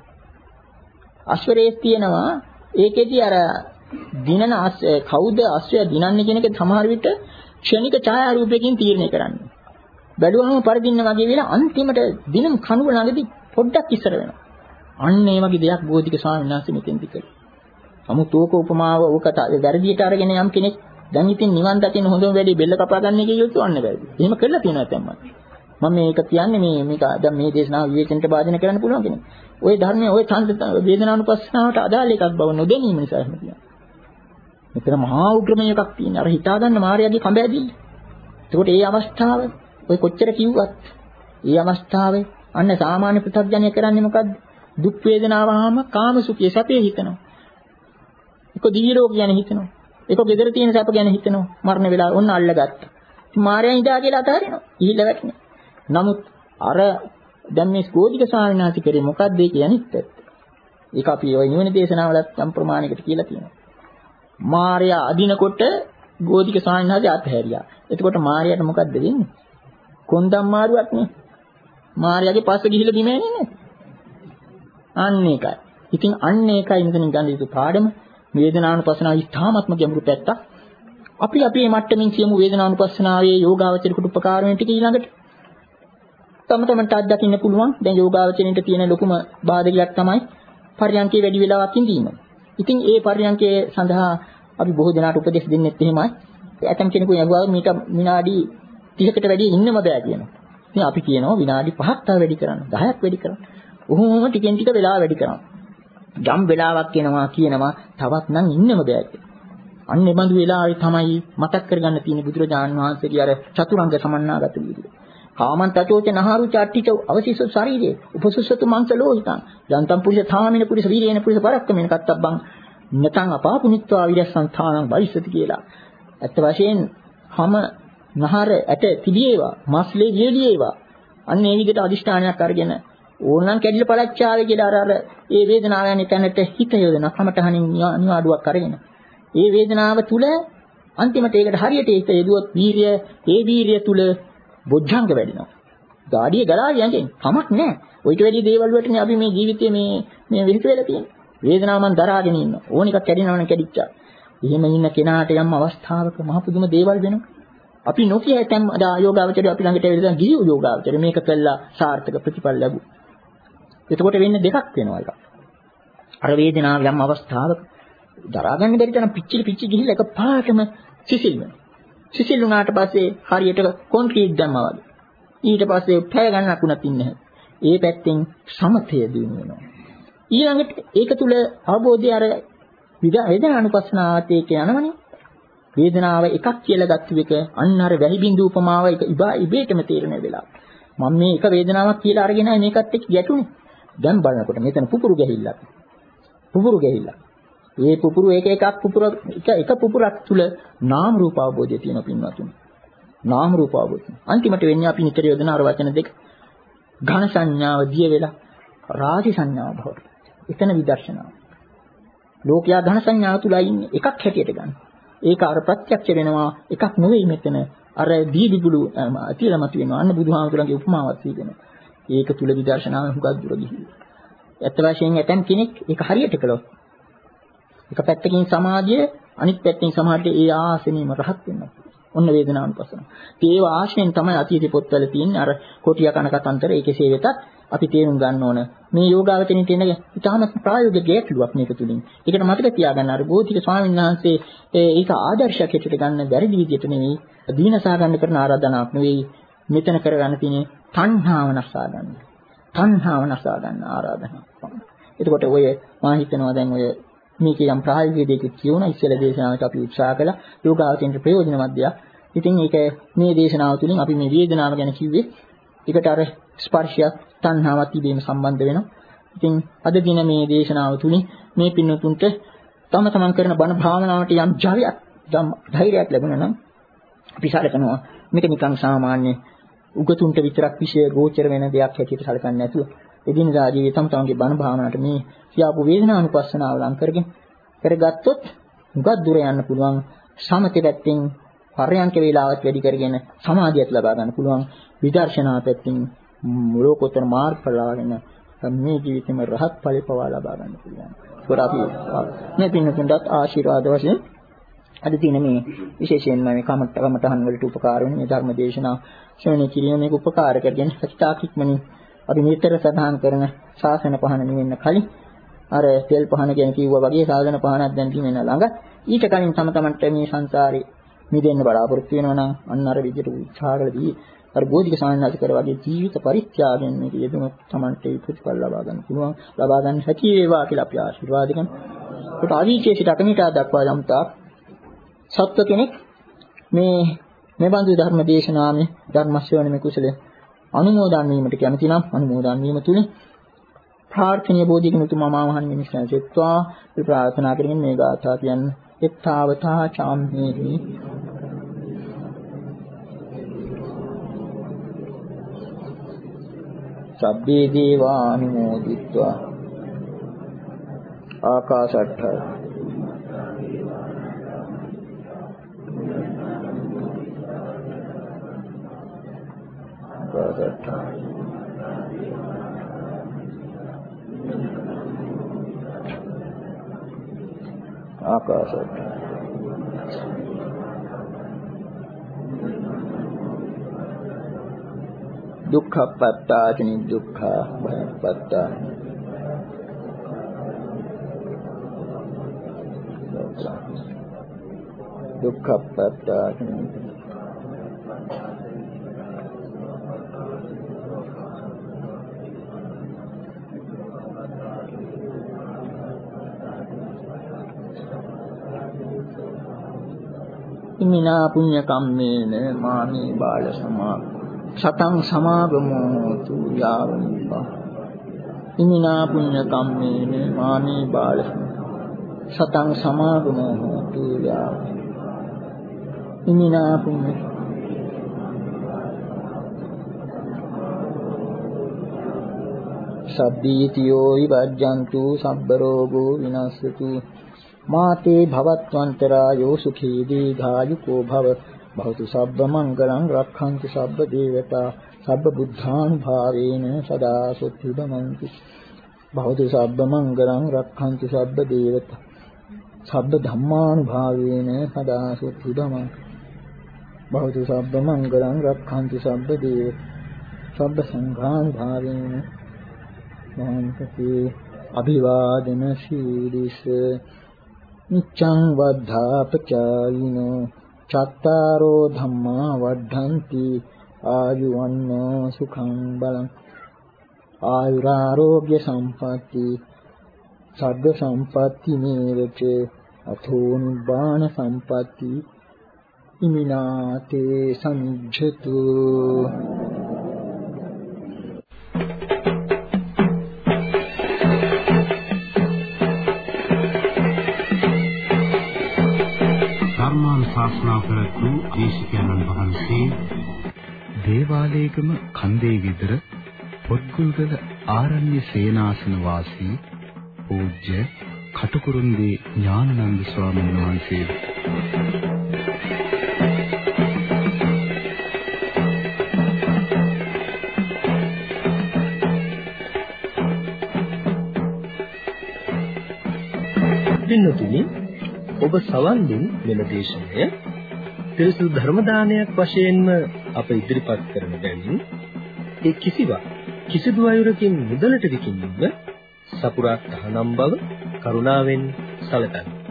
අශ්වරේස් තියෙනවා. ඒකෙදි අර දිනන කවුද අශ්වය දිනන්නේ කියන එක සමහර විට ක්ෂණික ඡායාරූපයකින් තීරණය කරන්නේ. බැලුවම පරදින්න වගේ වෙලා අන්තිමට දිනම් කණුව ළඟදී පොඩ්ඩක් ඉස්සර වෙනවා. අන්න ඒ වගේ දෙයක් බෝධික ස්වාමීන් වහන්සේ මෙතෙන්දි කළා. නමුත් ඕක උපමාව ඕකට වැරදියට අරගෙන යම් කෙනෙක් දැන් ඉතින් නිවන් දකින්න හොඳම වැඩි බෙල්ල කපා ගන්න එකේ යොත්වන්න බැරිද? එහෙම කළා තියෙනවා දැන් මම මේක කියන්නේ මේ මේක දැන් මේ දේශනාව විවේචනට භාජනය කරන්න පුළුවන් කෙනෙක්. ওই ධර්මයේ ওই ඡන්ද වේදනානුපස්සනාවට අදාළ එකක් බව නොදැනීම නිසා එහෙම කියනවා. මෙතන මහා උග්‍රමය එකක් තියෙනවා. අර හිතා ගන්න මායාවේ කඹ ඇදිල්ල. එතකොට මේ අවස්ථාව ඔය කොච්චර කිව්වත් මේ අවස්ථාවේ අන්න සාමාන්‍ය පු탁ජනය කරන්නේ මොකද්ද? දුක් වේදනාවම කාම සුඛයේ සැපේ හිතනවා. එක දිව්‍ය ලෝක ගැන හිතනවා. එක ගෙදර තියෙන සැප ගැන හිතනවා. මරණ වෙලාව ඔන්න අල්ලගත්තා. මාර්යා ඉඳා කියලා අතාරිනවා. ඉහිල්ල වැටෙනවා. නමුත් අර දැන් මේ ගෝධික සාවිනාති කරේ මොකද්ද ඒ කියන්නේ ඉතින්. ඒක අපි ওই නිවන දේශනාවලත් සම් ප්‍රමාණයකට කියලා තියෙනවා. මාර්යා අදිනකොට ගෝධික සාවිනාති අතහැරියා. එතකොට මාර්යාට මොකද්ද වෙන්නේ? කොන්දම් මාරුවක් නේ. මාර්යාගේ පස්සේ ගිහිල්ලා බිම එන්නේ නේ. අන්න ඒකයි. ඉතින් අන්න ඒකයි මෙතනින් ගන්න යුතු පාඩම. වේදනානුපස්සනාව ඉතාමත්ම ගැඹුරු පැත්තක්. අපි අපේ මට්ටමින් කියමු වේදනානුපස්සනාවේ යෝගාවචරිකට උපකාර වෙන ටික ඊළඟට. තම තමන්ට අත්දකින්න පුළුවන්. දැන් යෝගාවචරින්ට තියෙන ලොකුම බාධකයක් තමයි පර්යංකේ වැඩි වෙලාවක් ඉඳීම. ඉතින් ඒ පර්යංකේ සඳහා අපි බොහෝ දෙනාට උපදෙස් දෙන්නෙත් එහෙමයි. ඇතම් කෙනෙකු යවුවා මීට විනාඩි තිහකට වැඩි ඉන්නම බෑ කියනවා. ඉතින් අපි කියනවා විනාඩි පහක් තව වැඩි කරන්න, දහයක් වැඩි කරන්න. උහුම ටිකෙන් ටික වෙලාව වැඩි කරනවා. ජම් වෙලාවක් එනවා කියනවා තවත් නම් ඉන්නම බෑ කියලා. අන්න ඒ බඳු වෙලාවේ තමයි මතක් කරගන්න තියෙන බුදුරජාන් වහන්සේගේ අර චතුරංග සමන්නාගත විදිය. කාමන්තචෝච නහරු චට්ටිච අවසිස ශරීරේ උපසුසතු මංස ලෝහිතං යන්තම් පුරිස ථාමින පුරිස වීරේන පුරිස පරක්කමෙන් කත්තබ්බං නතං අපාපුනිත්වා විරස්සංථානං වයිසති කියලා. ඇත්ත වශයෙන් හැම නහර ඇට තිබියේවා මස්ලේ වියලියේවා අන්න ඒ විදිහට අදිෂ්ඨානයක් අරගෙන ඕනනම් කැඩිලා පළච්චාවේ කියලා අර අර ඒ වේදනාව යන තැනට හිත යොදන කමටහනින් නිවාඩුවක් අරගෙන ඒ වේදනාව තුල අන්තිමට ඒකට හරියට ඒක යෙදුවොත් වීරිය ඒ වීරිය තුල බොජ්ජංග වැඩිනවා. ගාඩිය ගලාවේ යන්නේ කමක් නැහැ. ඔයිට වැඩි දේවල් වලටනේ අපි මේ ජීවිතේ මේ මේ විහිිත වෙලා තියෙන්නේ. වේදනාව මන් දරාගෙන ඉන්නවා. ඕන එකක් කැඩෙනවා නම් කැඩිච්චා. එහෙම ඉන්න කෙනාට යම් අවස්ථාවක මහ පුදුම දේවල් වෙනවා. අපි නොකිය හැතම් යෝගාවචරය අපි ළඟට ඇවිල්ලා ගිහි යෝගාවචරය මේක කළා සාර්ථක ප්‍රතිඵල ලැබුවා. එතකොට වෙන්නේ දෙකක් වෙනවා එක. අර වේදනාව යම් අවස්ථාවක දරා ගන්න බැරි තරම් පිච්චිලි පිච්චි ගිහිල්ලා එක පාටම සිසිල් වෙනවා. සිසිල් වුණාට පස්සේ හරියට කොන්ක්‍රීට් දැම්මා වගේ. ඊට පස්සේ පැය ගණනක් උනත් ඉන්නේ නැහැ. ඒ පැත්තෙන් සමතය දිනු වෙනවා. ඊළඟට ඒක තුල අවබෝධය අර වේදනානුපස්සනාවත් ඒක යනවනේ. වේදනාව එකක් කියලා ගත්ත එක අන්න අර වැහි බිඳු උපමාව එක ඉබේටම තේරෙන වෙලාව. මම මේ එක වේදනාවක් කියලා අරගෙනයි මේකත් එක්ක ගැටුනේ. දැන් බලනකොට මෙතන පුපුරු ගැහිල්ලක්. පුපුරු ගැහිල්ලක්. මේ පුපුරු එක එකක් පුපුර එක එක පුපුරක් තුල නාම රූප අවබෝධය තියෙන පින්වතුනි. නාම රූප අවබෝධය. අන්තිමට වෙන්නේ අපි නිතර යොදන අර වචන දෙක. ඝන සංඥාව දිය වෙලා රාජි සංඥාව බවට. එතන විදර්ශනාව. ලෝකයා ඝන සංඥාව තුලයි ඉන්නේ එකක් හැටියට ගන්න. ඒක අර ප්‍රත්‍යක්ෂ වෙනවා එකක් නෙවෙයි මෙතන. අර දීවිගුළු අතිලමත් වෙනවා. අන්න බුදුහාමුදුරන්ගේ උපමාවක් තියෙනවා. ඒක තුල විදර්ශනාව හුඟක් දුර ගිහිල්ලා. ඇත්ත වශයෙන් ඇතම් කෙනෙක් ඒක හරියට කළොත් එක පැත්තකින් සමාධිය අනිත් පැත්තකින් සමාධිය ඒ ආසනෙම රහත් වෙනවා. ඔන්න වේදනානුපස්සන. ඒ ආශ්‍රයෙන් තමයි අතීතේ පොත්වල තියෙන්නේ අර කොටිය කන කතන්තර ඒකසේ වෙතත් අපි තේරුම් ගන්න ඕන. මේ යෝගාවචරින් තියෙන ඉතාමත් ප්‍රායෝගික ගැටලුවක් මේක තුලින්. ඒකට මතක තියාගන්න අර බෝධික ස්වාමීන් වහන්සේ ඒක ආදර්ශයක් හැටියට ගන්න බැරි විදිහට නෙවෙයි දීනසා ගන්න කරන ආරාධනාවක් නෙවෙයි මෙතන කරගන්න තියෙන්නේ තණ්හාව නසා ගන්න. තණ්හාව නසා ගන්න ආරාධනාවක්. එතකොට ඔය මා හිතනවා දැන් ඔය මේකේ යම් ප්‍රායෝගික දෙයක් කියුණා ඉස්සෙල්ලා දේශනාවට අපි උත්සාහ කළා යෝගාවචරින් ප්‍රයෝජනවත් දෙයක්. ඉතින් ඒක මේ දේශනාව තුළින් අපි මේ වේදනාව ගැන කිව්වේ ඒකට අර ස්පර්ශයත් තණ්හාවත් තිබීම සම්බන්ධ වෙනවා. ඉතින් අද දින මේ දේශනාව තුලින් මේ පින්නතුන්ට තම තමන් කරන බණ භාවනාවට යම් ජවයක්, යම් ධෛර්යයක් ලැබුණා නම් අපි සැලකනවා මේක නිකන් සාමාන්‍ය උගතුන්ට විතරක් විශේෂ ගෝචර වෙන දෙයක් හැටියට සැලකන්නේ නැතුව එදිනදා ජීවිතේ තම තමන්ගේ බණ භාවනාවට මේ සියාපු වේදනානුපස්සනාව ලං කරගෙන කරගත්තොත් උගත් දුර යන්න පුළුවන්. සමථ පැත්තෙන් පරයන්ක වේලාවත් වැඩි කරගෙන සමාධියක් ලබා ගන්න පුළුවන්. විදර්ශනා පැත්තෙන් ලෝකෝත්තර මාර්ගඵල ලබාගෙන මේ ජීවිතේම රහත් ඵල පවා ලබා ගන්න පුළුවන්. ඒක අපි මේ පින්නතුන්ට ආශිර්වාද වශයෙන් අද දින මේ විශේෂයෙන්ම මේ කමඨහන් වලට උපකාර වෙන මේ ධර්ම දේශනා ශ්‍රවණය කිරීම මේක උපකාර කරගෙන සත්‍යාකික්මනින් අපි නිතර සඳහන් කරන ශාසන පහන නිවෙන්න කලින් අර තෙල් පහන ගැන කිව්වා වගේ සාධන පහනක් දැන් තියෙන ළඟ ඊට කලින් තම තමන්ට මේ සංසාරේ මිදෙන්න බලාපොරොත්තු වෙනවා නම් අන්න අර විදිහට උත්සාහකලදී අර බෝධික සාන්නාස කර වගේ ජීවිත පරිත්‍යාගයෙන් මේක යෙදුනොත් තමන්ට ප්‍රතිඵල ලබා ගන්න පුළුවන්. ලබා ගන්න හැකි වේවා කියලා අපි ආශිර්වාද කරනවා. ඒකට ආදීචේ සිට අකමිතා දක්වා යම්තා සත්ව කෙනෙක් මේ මේ බඳු ධර්ම දේශනාවේ ධර්ම ශ්‍රවණමේ කුසල අනුමෝදන් වීමට කැමති නම් අනුමෝදන් වීම තුලින් ප්‍රාර්ථනීය බෝධිගුණ උතුමා මහණන් මිනිසා සෙත්වා ප්‍රාර්ථනා කරමින් මේ ගාථා කියන්න එත්තාවතා චාම්මේහි සබ්බේ දේවා අනුමෝදිත්වා ආකාශට්ඨා ආකාශට්ඨා දුක්ඛපත්තා චනි දුක්ඛා භයපත්තා දුක්ඛපත්තා චනි ඉමිනා පුඤ්ඤ කම්මේන මාමේ බාල සමා සතං සමාගමෝතු යාවනිපා ඉමිනා පුඤ්ඤ කම්මේන මාමේ බාල සතං සමාගමෝතු යාව ඉමිනා පුඤ්ඤ සබ්බීතියෝ විවජ්ජන්තු සබ්බ රෝගෝ විනස්සතු මාතේ භවත්වන්තරායෝ සුඛී දීඝායුකෝ භව භවතු සබ්බ මංගලං රක්ඛන්තු සබ්බ දේවතා සබ්බ බුද්ධානුභාවේන සදා සොත්ති බමන්ති භවතු සබ්බ මංගලං රක්ඛන්තු සබ්බ දේවතා සබ්බ ධම්මානුභාවේන සදා සොත්ති බමන්ති භවතු සබ්බ මංගලං රක්ඛන්තු සබ්බ දේවතා සබ්බ සංඝානුභාවේන මහන්තේ අභිවාදන සීලිස නිච්ඡං වද්ධාපචායිනෝ චත්තාරෝ ධම්මා වද්ධන්ති ආයුවන්නෝ සුඛං බලං ආයුරාෝග්‍ය සම්පatti සග්ග සම්පatti නේවච අතෝ නිබ්බාන සම්පatti ඉමිනාතේ සම්ජ්ජතු ශාස්ත්‍රා කරතු දේශිකානන් වහන්සේ දේවාලේගම කන්දේ විතර පොත්ගුල්ගල ආරණ්‍ය සේනාසන වාසී පූජ්‍ය කටුකුරුන්දී ඥානানন্দ ස්වාමීන් වහන්සේ දිනුතුනි ඔබ සවන් දුන් මෙම දේශනය පිරිසුදු ධර්ම දානයක් වශයෙන්ම අප ඉදිරිපත් කරන බැවින් ඒ කිසිවක් කිසිදු අයුරකින් මුදලට විකිණීම සපුරා තහනම් බව කරුණාවෙන් සැලකන්න.